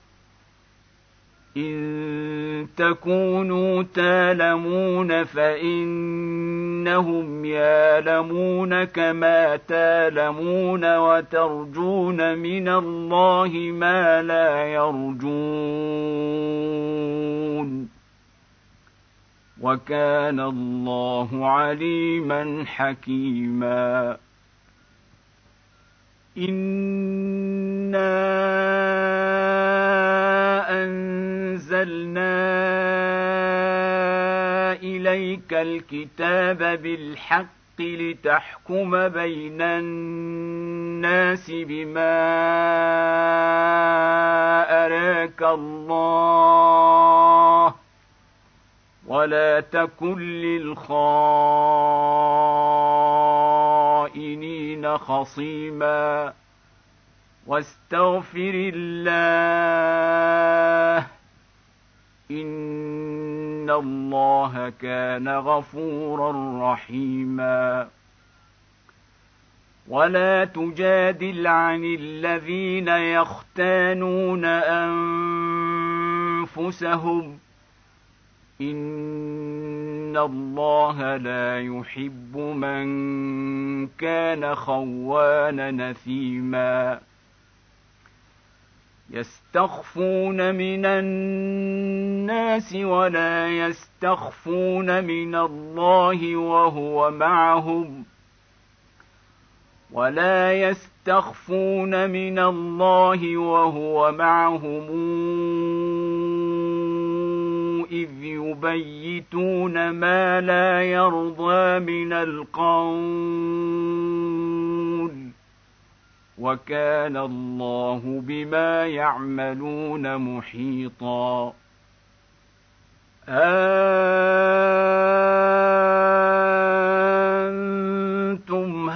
إن تكونوا تالمون فإنهم يالمون كما تالمون وترجون من الله ما لا يرجون وكان الله عليما حكيما. إنا أنزلنا إليك الكتاب بالحق لتحكم بين الناس بما أراك الله ولا تكن للخائنين خصيما واستغفر الله إن الله كان غفورا رحيما. ولا تجادل عن الذين يختانون أنفسهم إن الله لا يحب من كان خوانا نثيما. يستخفون من الناس ولا يستخفون من الله وهو معهم ولا يستخفون من الله وهو معهم إذ يبيتون ما لا يرضى من القول وكان الله بما يعملون محيطا أنتم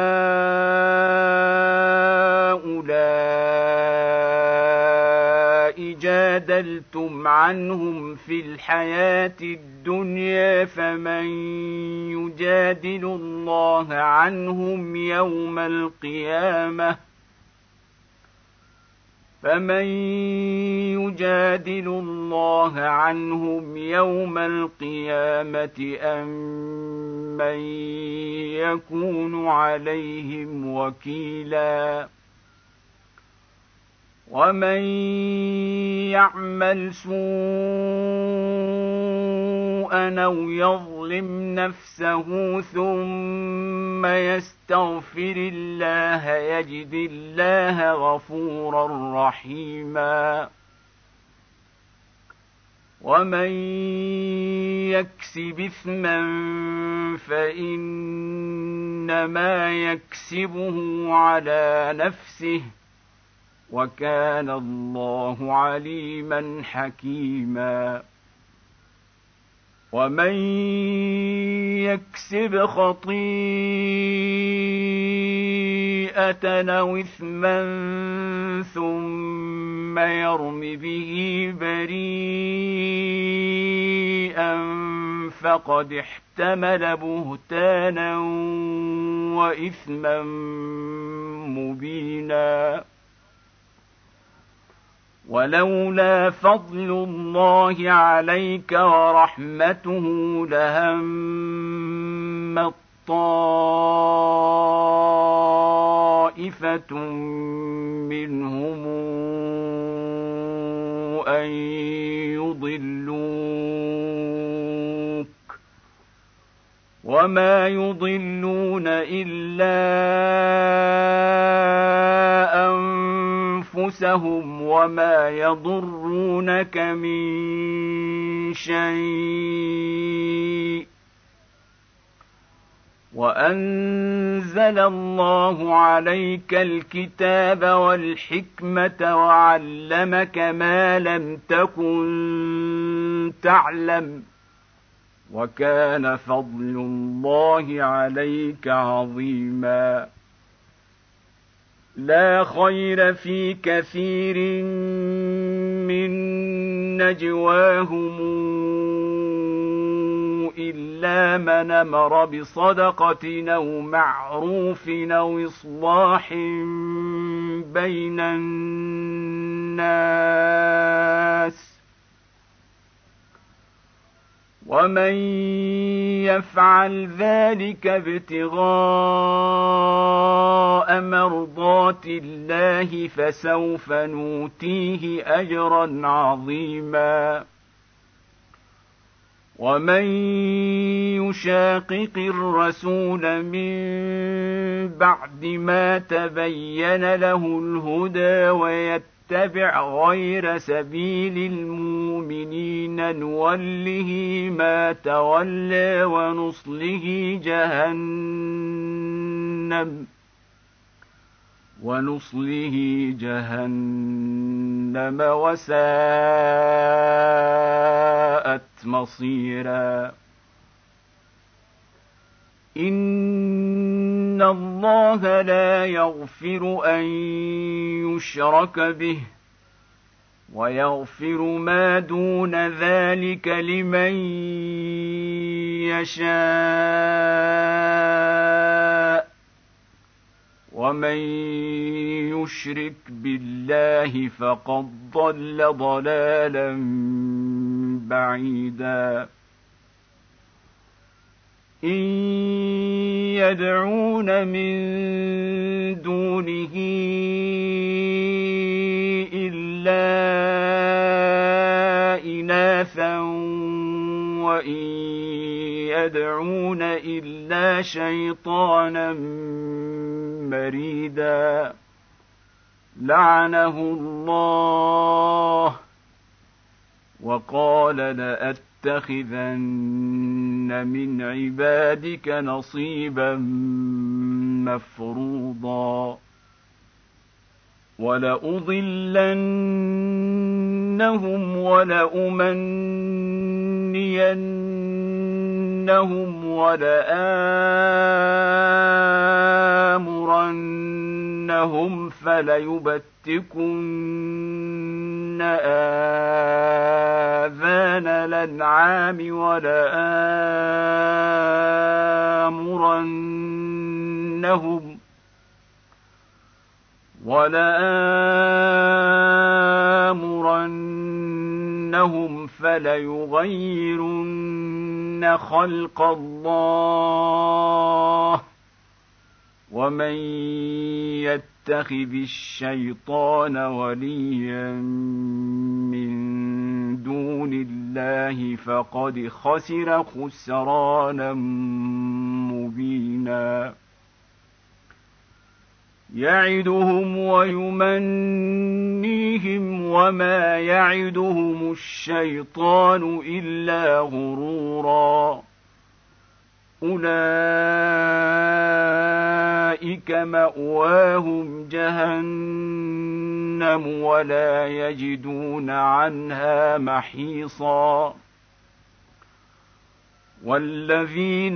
هؤلاء جادلتم عنهم في الحياة الدنيا فمن يجادل الله عنهم يوم القيامة فمن يجادل الله عنهم يوم القيامة أم من يكون عليهم وكيلا ومن يعمل سوءا أو يظلم نفسه ثم يستغفر الله يجد الله غفورا رحيما ومن يكسب إثما فإنما يكسبه على نفسه وكان الله عليما حكيما ومن يكسب خطيئة أو إثما ثم يرم به بريئا فقد احتمل بهتانا وإثما مبينا ولولا فضل الله عليك ورحمته لهم طائفة منهم أن يضلوك وما يضلون إلا أنفسهم وما يضرونك من شيء وأنزل الله عليك الكتاب والحكمة وعلمك ما لم تكن تعلم وكان فضل الله عليك عظيما لا خير في كثير من نجواهم إلا من أمر بصدقة أو معروف أو إصلاح بين الناس ومن يفعل ذلك ابتغاء مرضات الله فسوف نؤتيه أجرا عظيما ومن يشاقق الرسول من بعد ما تبين له الهدى ويتبع غير سبيل المؤمنين نوله ما تولى ونصله جهنم ونصله جهنم وساءت مصيرا إن الله لا يغفر أن يشرك به ويغفر ما دون ذلك لمن يشاء ومن يشرك بالله فقد ضل ضلالا بعيدا إن يدعون من دونه إلا وإن يدعون إلا شيطانا مريدا لعنه الله وقال لأتخذن من عبادك نصيبا مفروضا ولأضلنهم ولأمنينهم ولآمرنهم فليبتكن آذان الأنعام ولآمرنهم ولآمرنهم فليغيرن خلق الله ومن يتخذ الشيطان وليا من دون الله فقد خسر خسرانا مبينا يعدهم ويمنيهم وما يعدهم الشيطان إلا غرورا أولئك مأواهم جهنم ولا يجدون عنها محيصا والذين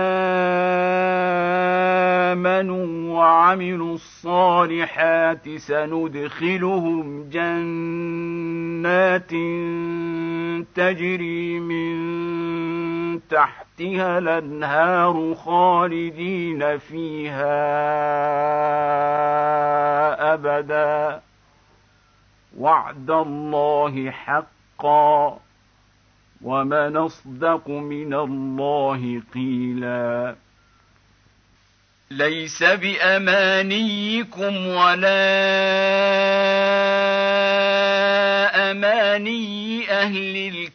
آمنوا وعملوا الصالحات سندخلهم جنات تجري من تحتها الأنهار خالدين فيها أبدا وعد الله حقا ومن أصدق من الله قيلا ليس بأمانيكم ولا أماني أهل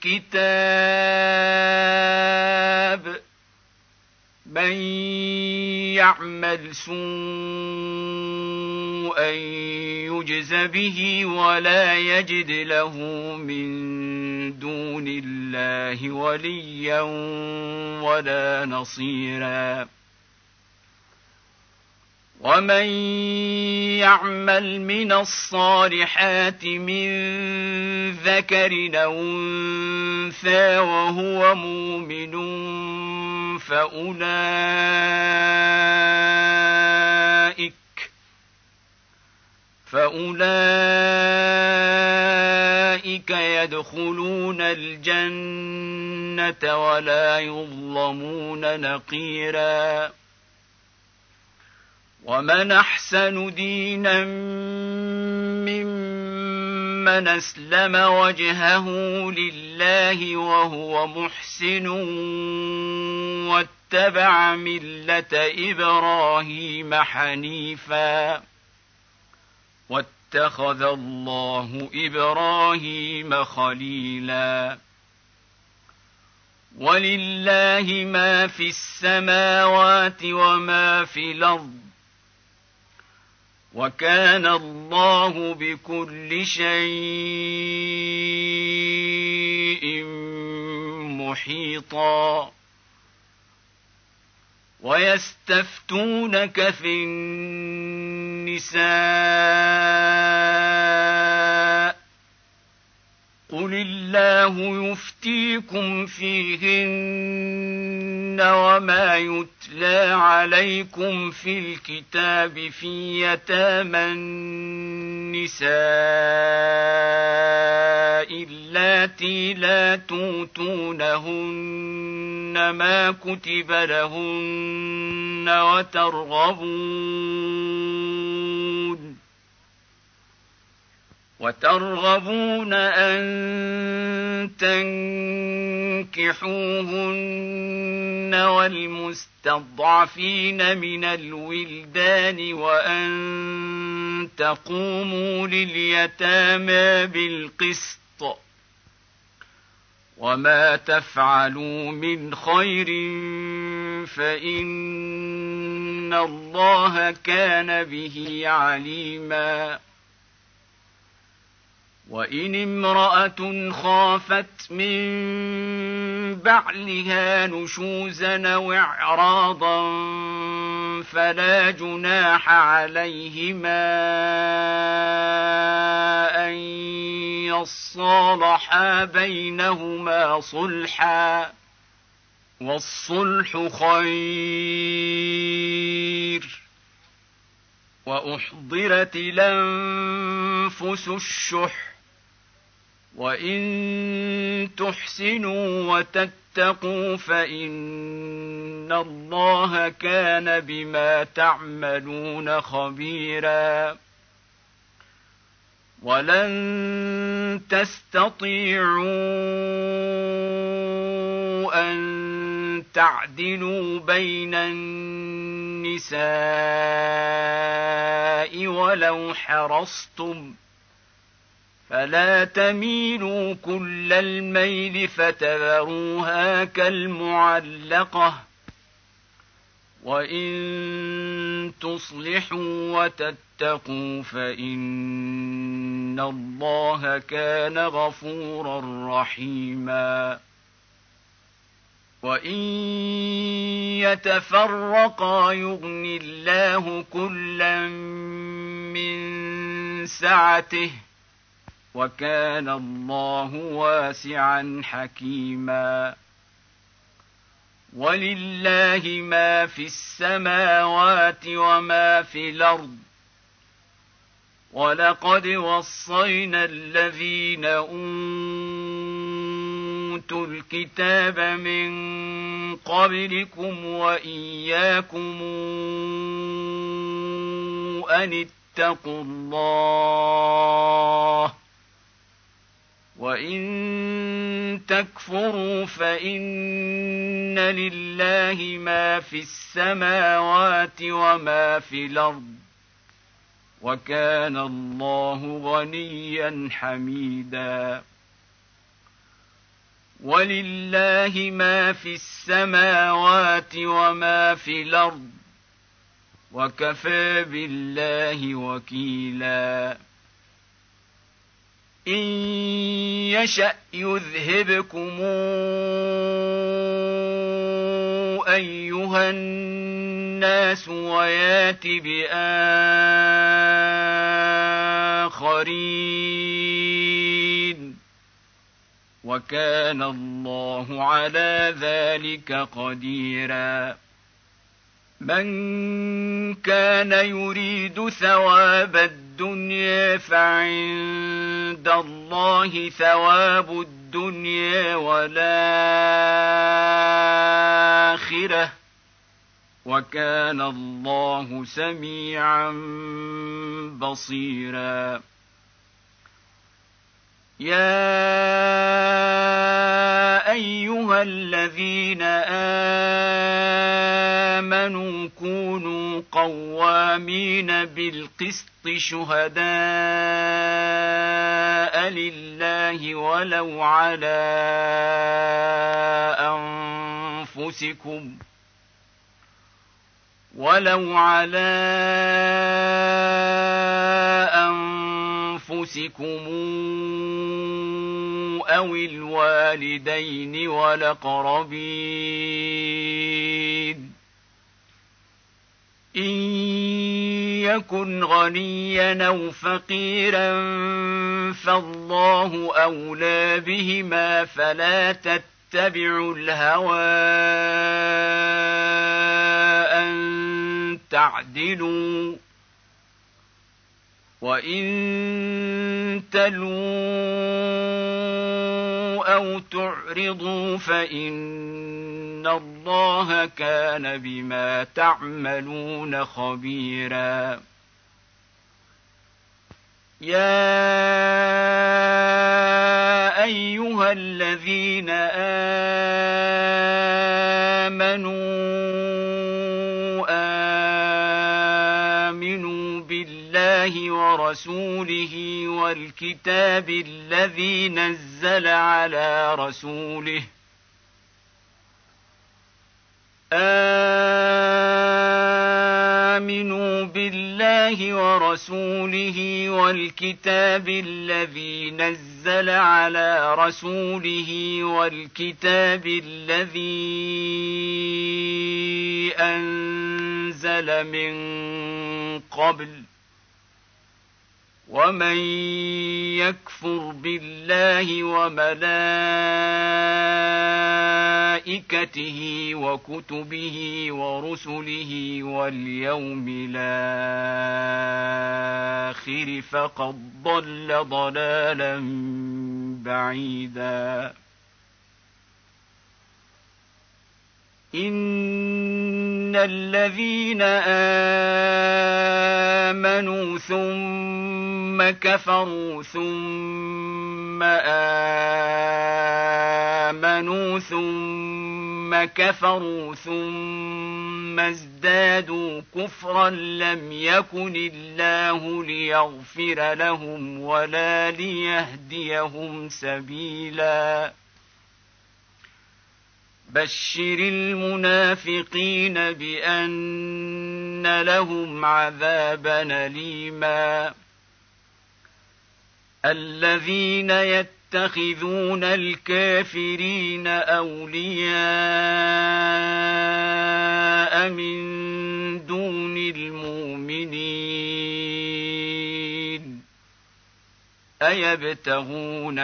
الكتاب من يعمل سوءا يجز به ولا يجد له من دون الله وليا ولا نصيرا ومن يعمل من الصالحات من ذكر أو أنثى وهو مؤمن فأولئك فأولئك يدخلون الجنة ولا يظلمون نقيرا ومن أحسن دينا ممن أسلم وجهه لله وهو محسن واتبع ملة إبراهيم حنيفا واتخذ الله إبراهيم خليلا ولله ما في السماوات وما في الأرض وكان الله بكل شيء محيطا ويستفتونك في النساء قل الله يفتيكم فيهن وما يتلى عليكم في الكتاب في يتامى النساء اللاتي لا توتونهن ما كتب لهن وترغبون وترغبون أن تنكحوهن والمستضعفين من الولدان وأن تقوموا لليتامى بالقسط وما تفعلوا من خير فإن الله كان به عليما. وإن امرأة خافت من بعلها نشوزا أو إعراضا فلا جناح عليهما أن يصالحا بينهما صلحا، والصلح خير. وأحضرت الأنفس الشح وإن تحسنوا وتتقوا فإن الله كان بما تعملون خبيرا. ولن تستطيعوا أن تعدلوا بين النساء ولو حرصتم، فلا تميلوا كل الميل فتذروها كالمعلقة. وإن تصلحوا وتتقوا فإن الله كان غفورا رحيما. وإن يتفرقا يغن الله كلا من سعته، وكان الله واسعا حكيما. ولله ما في السماوات وما في الأرض. ولقد وصينا الذين أوتوا الكتاب من قبلكم وإياكم أن اتقوا الله، وإن تكفروا فإن لله ما في السماوات وما في الأرض، وكان الله غنيا حميدا. ولله ما في السماوات وما في الأرض، وكفى بالله وكيلا. إن يشأ يذهبكم أيها الناس ويات بآخرين، وكان الله على ذلك قديرا. من كان يريد ثواب الدنيا فعند الله ثواب الدنيا والآخرة، وكان الله سميعا بصيرا. يا أيها الذين آمنوا كونوا قوامين بالقسط شهداء لله ولو على أنفسكم ولو على أنفسكم أو الوالدين والأقربين، إن يكن غنيا أو فقيرا فالله أولى بهما، فلا تتبعوا الهوى أن تعدلوا، وإن تلووا أو تعرضوا فإن الله كان بما تعملون خبيرا. يا أيها الذين آمنوا آمنوا بالله بالله ورسوله والكتاب الذي نزل على رسوله آمنوا بالله ورسوله والكتاب الذي نزل على رسوله والكتاب الذي أنزل من قبل ومن يكفر بالله وملائكته وكتبه ورسله واليوم الآخر فقد ضل ضلالا بعيدا إن الذين آمنوا ثم كفروا ثم آمنوا ثم كفروا ثم ازدادوا كفرا لم يكن الله ليغفر لهم ولا ليهديهم سبيلا بشر المنافقين بأن لهم عذابا أليما الذين يتخذون الكافرين أولياء من دون المؤمنين أيبتغون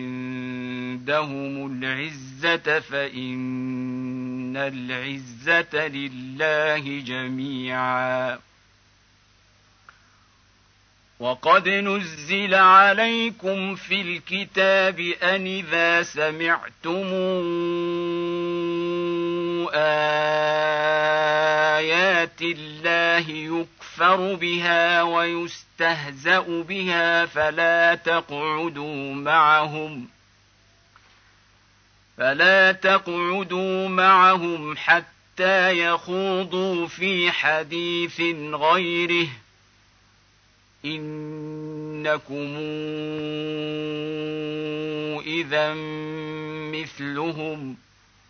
عندهم العزة فإن العزة لله جميعا وقد نزل عليكم في الكتاب أن إذا سمعتم آيات الله يكفر بها ويستهزأ بها فلا تقعدوا معهم فلا تقعدوا معهم حتى يخوضوا في حديث غيره إنكم إذا مثلهم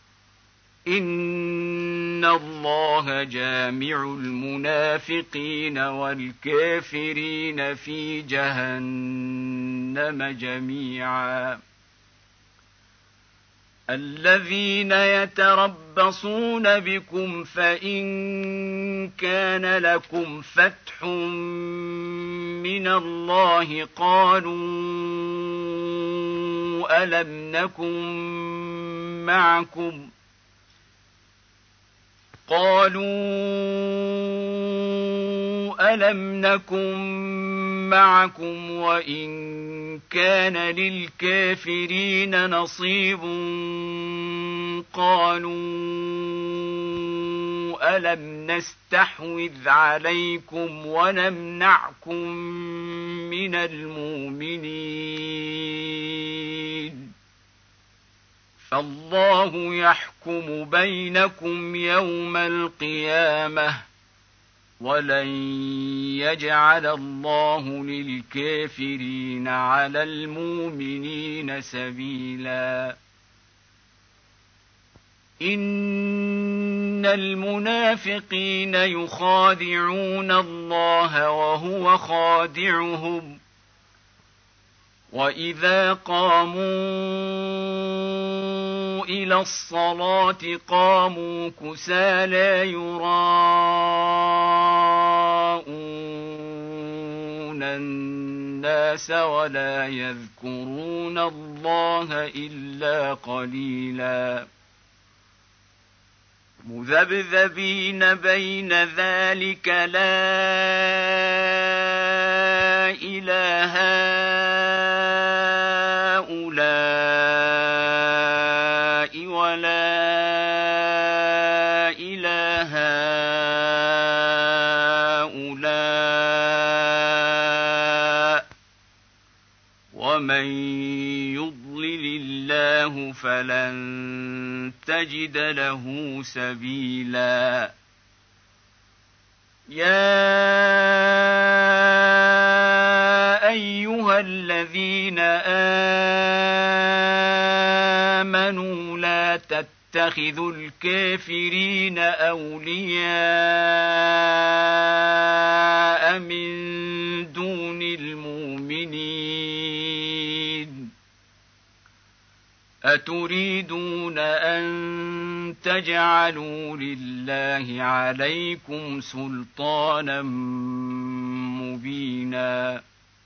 إن الله جامع المنافقين والكافرين في جهنم جميعا الذين يتربصون بكم فإن كان لكم فتح من الله قالوا ألم نكن معكم قالوا ألم نكن معكم وإن كان للكافرين نصيب قالوا ألم نستحوذ عليكم ونمنعكم من المؤمنين فالله يحكم بينكم يوم القيامة ولن يجعل الله للكافرين على المؤمنين سبيلا إن المنافقين يخادعون الله وهو خادعهم وإذا قاموا إلى الصلاة قاموا كسالى يراءون الناس ولا يذكرون الله إلا قليلا مذبذبين بين ذلك لا إله هؤلاء ولا إله هؤلاء ومن يضلل الله فلن تجد له سبيلا يا أيها الذين آمنوا لا تتخذوا الكافرين أولياء من دون المؤمنين أتريدون أن تجعلوا لله عليكم سلطانا مبينا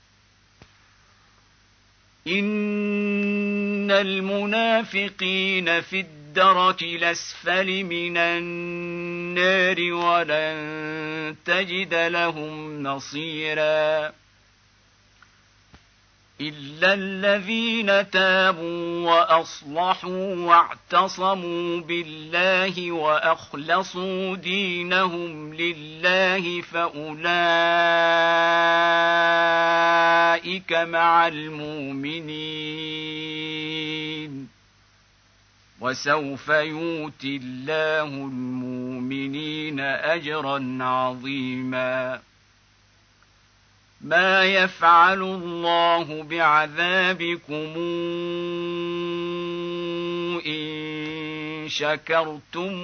إن المنافقين في الدرك الأسفل من النار ولن تجد لهم نصيرا إلا الذين تابوا وأصلحوا واعتصموا بالله وأخلصوا دينهم لله فأولئك مع المؤمنين وسوف يؤتي الله المؤمنين أجرا عظيما ما يفعل الله بعذابكم إن شكرتم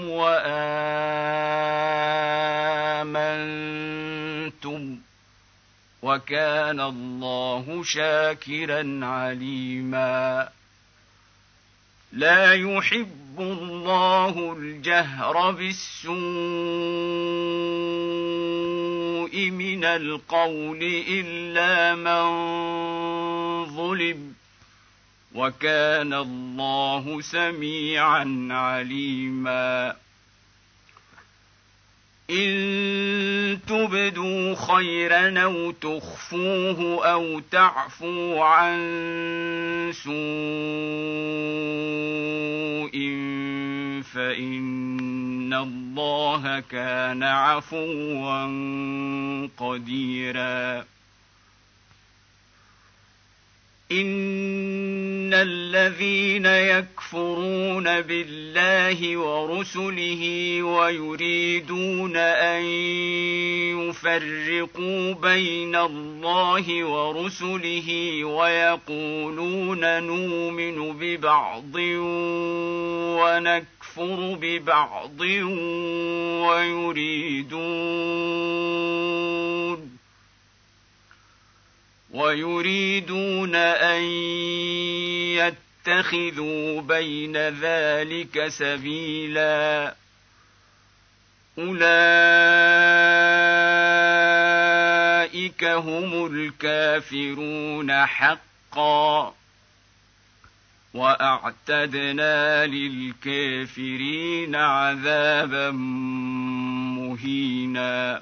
وآمنتم وكان الله شاكرا عليما لا يحب الله الجهر بالسوء من القول إلا من ظلم وكان الله سميعا عليما إن تبدوا خيرا أو تخفوه أو تعفوا عن سوء فإن الله كان عفوا قديرا إن الذين يكفرون بالله ورسله ويريدون أن يفرقوا بين الله ورسله ويقولون نؤمن ببعض ونكفر ببعض ويريدون ويريدون أن يتخذوا بين ذلك سبيلا أولئك هم الكافرون حقا وأعتدنا للكافرين عذابا مهينا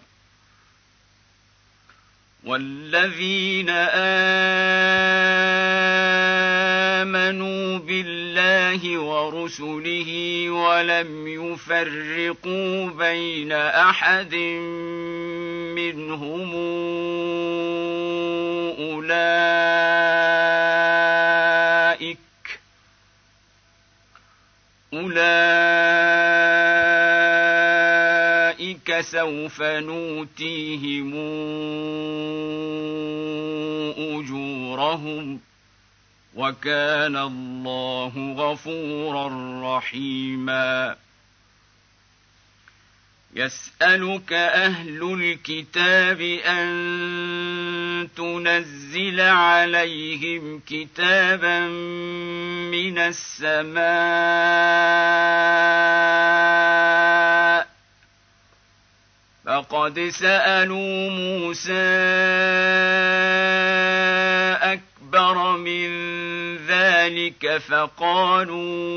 والذين آمنوا بالله ورسله ولم يفرقوا بين أحد منهم أولئك أولئك سوف نؤتيهم أجورهم وكان الله غفورا رحيما يسألك أهل الكتاب أن تنزل عليهم كتابا من السماء فقد سألوا موسى أكبر من ذلك فقالوا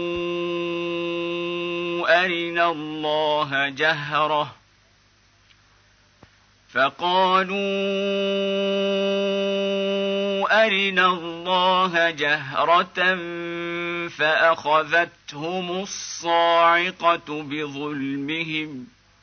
أرنا الله جهرة فقالوا أرنا الله جهرة فأخذتهم الصاعقة بظلمهم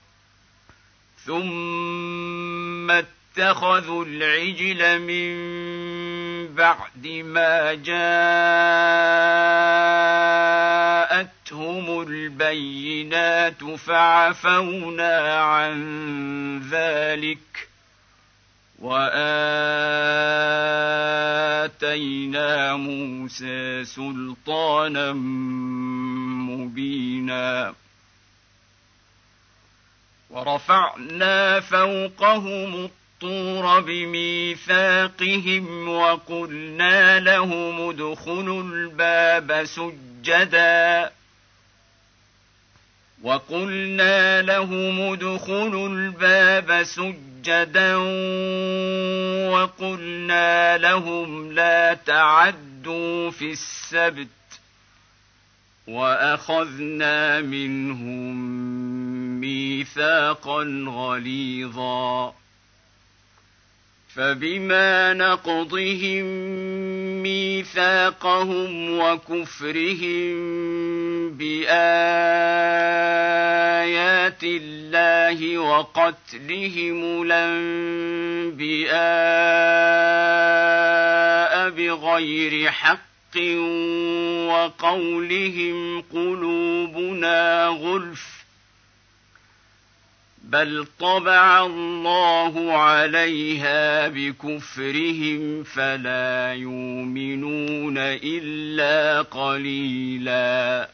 ثم اتخذوا العجل من بعد ما جاءت جاءتهم البينات فعفونا عن ذلك وآتينا موسى سلطانا مبينا ورفعنا فوقهم الطور بميثاقهم وقلنا لهم ادخلوا الباب سجدا وقلنا لهم ادخلوا الباب سجدا وقلنا لهم لا تعدوا في السبت وأخذنا منهم ميثاقا غليظا فبما نقضهم ميثاقهم وكفرهم بآيات الله وقتلهم الأنبياء بغير حق وقولهم قلوبنا غلف بل طبع الله عليها بكفرهم فلا يؤمنون إلا قليلا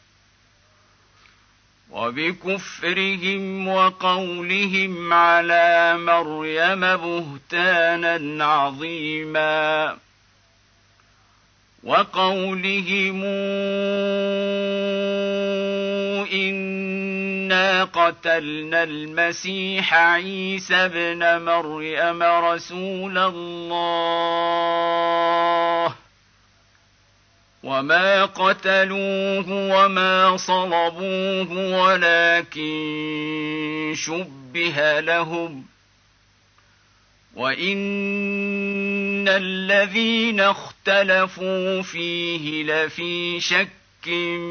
وبكفرهم وقولهم على مريم بهتانا عظيما وقولهم إنا قتلنا المسيح عيسى ابن مريم رسول الله وما قتلوه وما صلبوه ولكن شبه لهم وإن الذين اختلفوا فيه لفي شك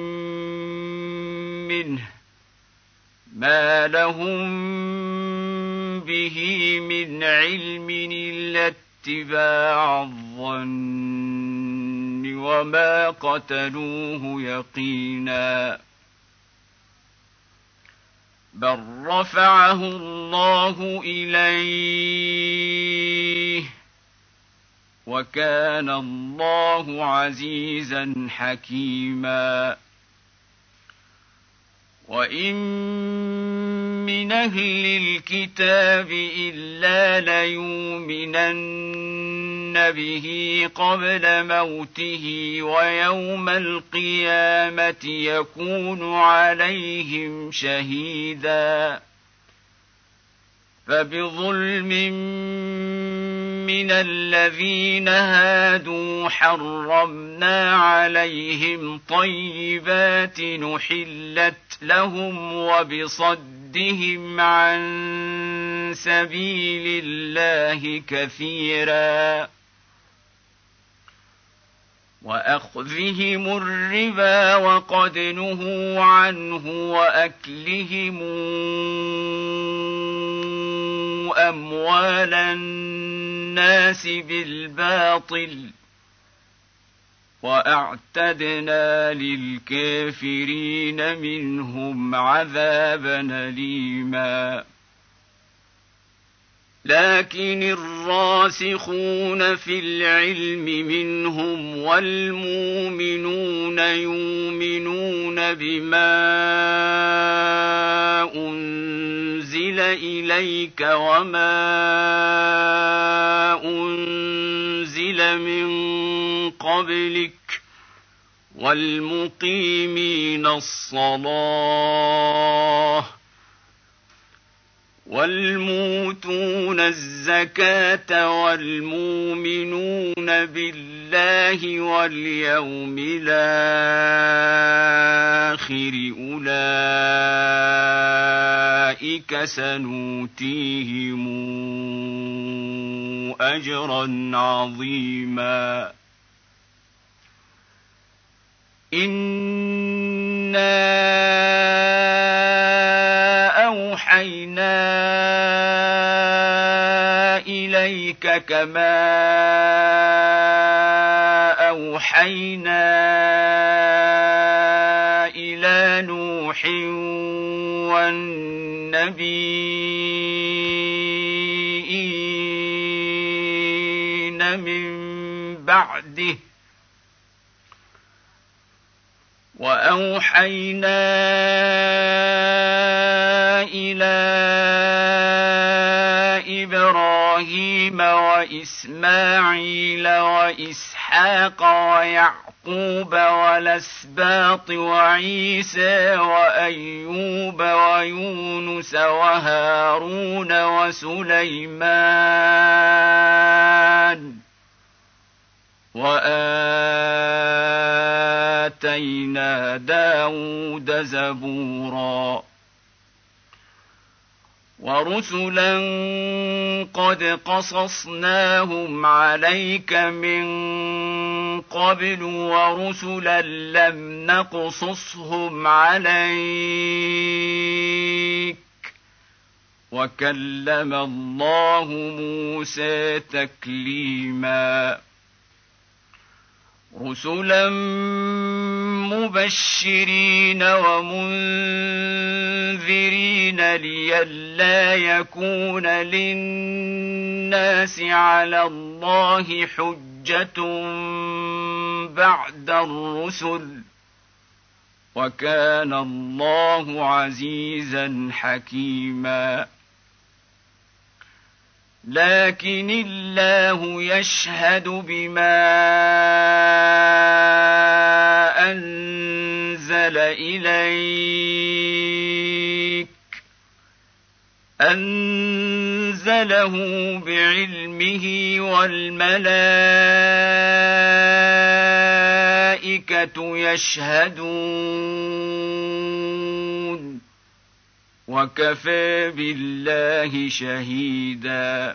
منه ما لهم به من علم إلا اتباع الظن وما قتلوه يقينا بل رفعه الله إليه وكان الله عزيزا حكيما وإن من أهل الكتاب إلا ليؤمنن به قبل موته ويوم القيامة يكون عليهم شهيدا فبظلم من الذين هادوا حرمنا عليهم طيبات نحلت لهم وبصدهم عن سبيل الله كثيرا وأخذهم الربا وقد نهوا عنه وأكلهم أموال الناس بالباطل وأعتدنا للكافرين منهم عذابا أليما لكن الراسخون في العلم منهم والمؤمنون يؤمنون بما أنزل إليك وما أنزل من قبلك والمقيمين الصلاة والموتون الزكاة والمؤمنون بالله واليوم الآخر أولئك سنؤتيهم أجرا عظيما إنا أوحينا إليك كما أوحينا إلى نوح والنبيين من بعده وأوحينا إلى إبراهيم وإسماعيل وإسحاق ويعقوب والأسباط وعيسى وأيوب ويونس وهارون وسليمان وآتينا داود زبورا ورسلا قد قصصناهم عليك من قبل ورسلا لم نقصصهم عليك وكلم الله موسى تكليما رسلا مبشرين ومنذرين لئلا يكون للناس على الله حجة بعد الرسل وكان الله عزيزا حكيما لكن الله يشهد بما أنزل إليك أنزله بعلمه والملائكة يشهدون وكفى بالله شهيدا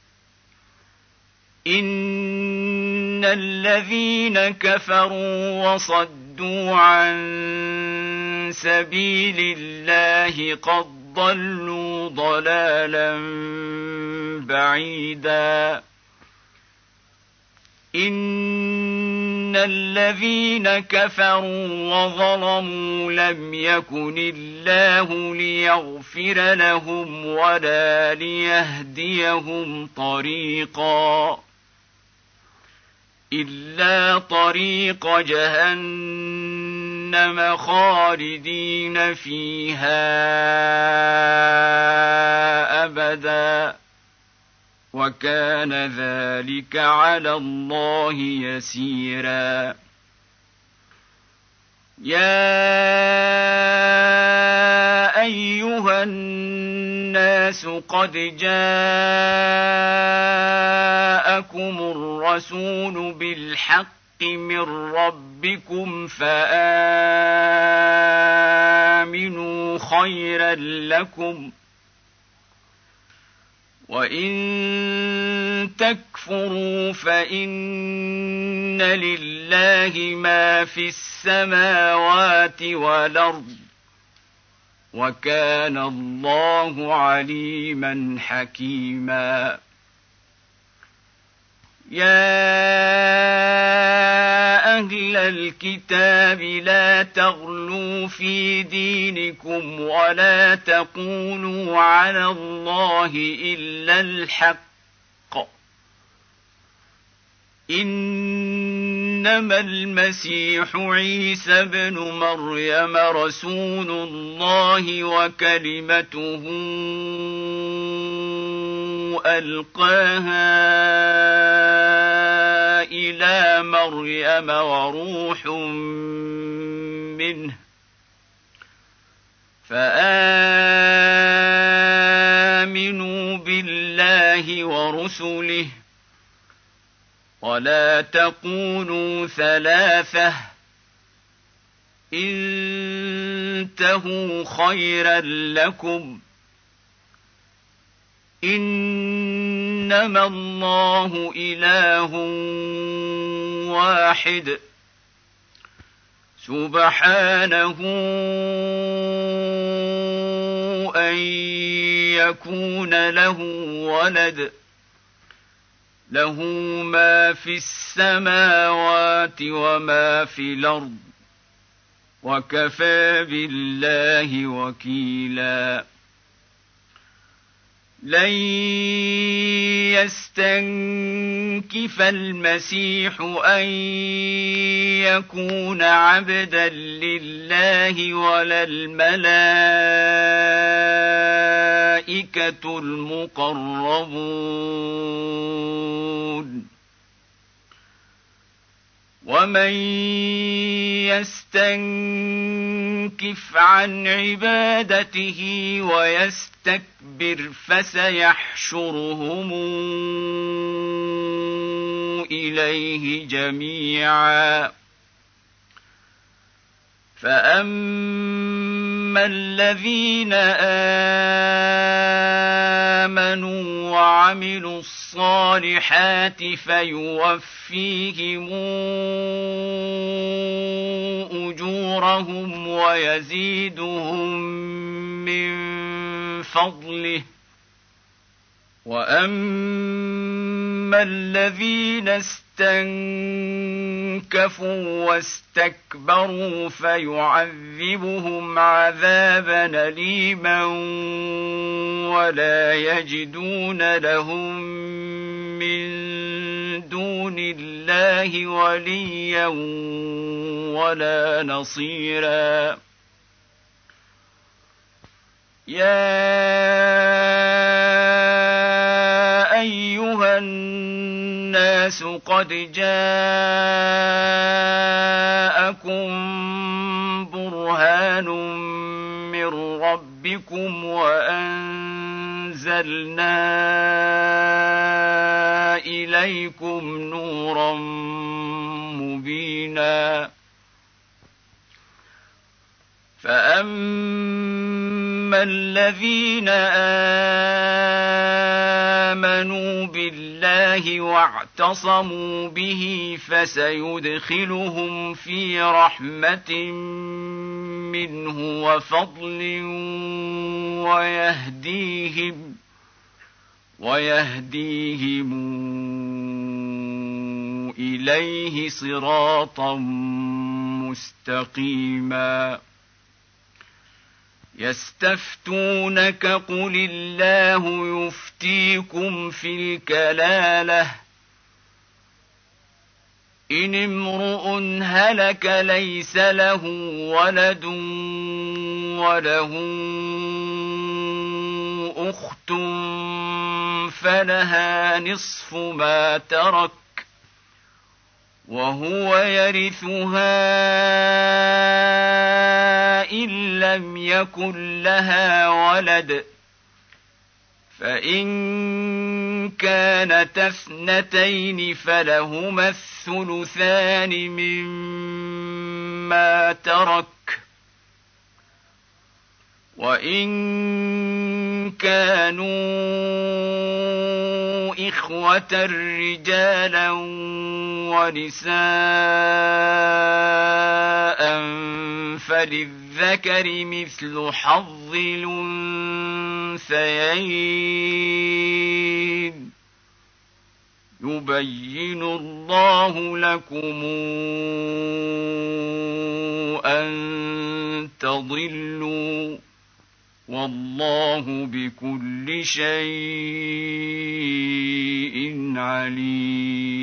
إن الذين كفروا وصدوا عن سبيل الله قد ضلوا ضلالا بعيدا إن الذين كفروا وظلموا لم يكن الله ليغفر لهم ولا ليهديهم طريقا إلا طريق جهنم خالدين فيها أبدا وكان ذلك على الله يسيرا يا أيها الناس قد جاءكم الرسول بالحق من ربكم فآمنوا خيرا لكم وإن تكفروا فإن لله ما في السماوات والأرض وكان الله عليما حكيما يا أهل الكتاب لا تغلوا في دينكم ولا تقولوا على الله إلا الحق إنما المسيح عيسى بن مريم رسول الله وكلمته ألقاها إلى مريم وروح منه فآمنوا بالله ورسله ولا تقولوا ثلاثة انتهوا خيرا لكم إنما الله إله واحد سبحانه أن يكون له ولد له ما في السماوات وما في الأرض وكفى بالله وكيلا لن يستنكف المسيح أن يكون عبدا لله ولا الملائكة المقربون ومن يستنكف عن عبادته ويستكبر فسيحشرهم إليه جميعا فأما الذين آمنوا وعملوا الصالحات فيوفيهم أجورهم ويزيدهم من فضله وأما الذين استنكفوا واستكبروا فيعذبهم عذابا أليما ولا يجدون لهم من دون الله وليا ولا نصيرا يا أيها الناس قد جاءكم برهان من ربكم وأنزلنا إليكم نورا مبينا فأما الذين آمنوا بالله واعتصموا به فسيدخلهم في رحمة منه وفضل ويهديهم ويهديهم إليه صراطا مستقيما يستفتونك قل الله يفتيكم في الكلالة إن امرؤ هلك ليس له ولد وله أخت فلها نصف ما ترك وهو يرثها إن لم يكن لها ولد فإن كانت اثنتين فلهما الثلثان مما ترك وإن كانوا إخوة رجالا ونساء فللذكر مثل حظ الأنثيين يبين الله لكم أن تضلوا والله بكل شيء عليم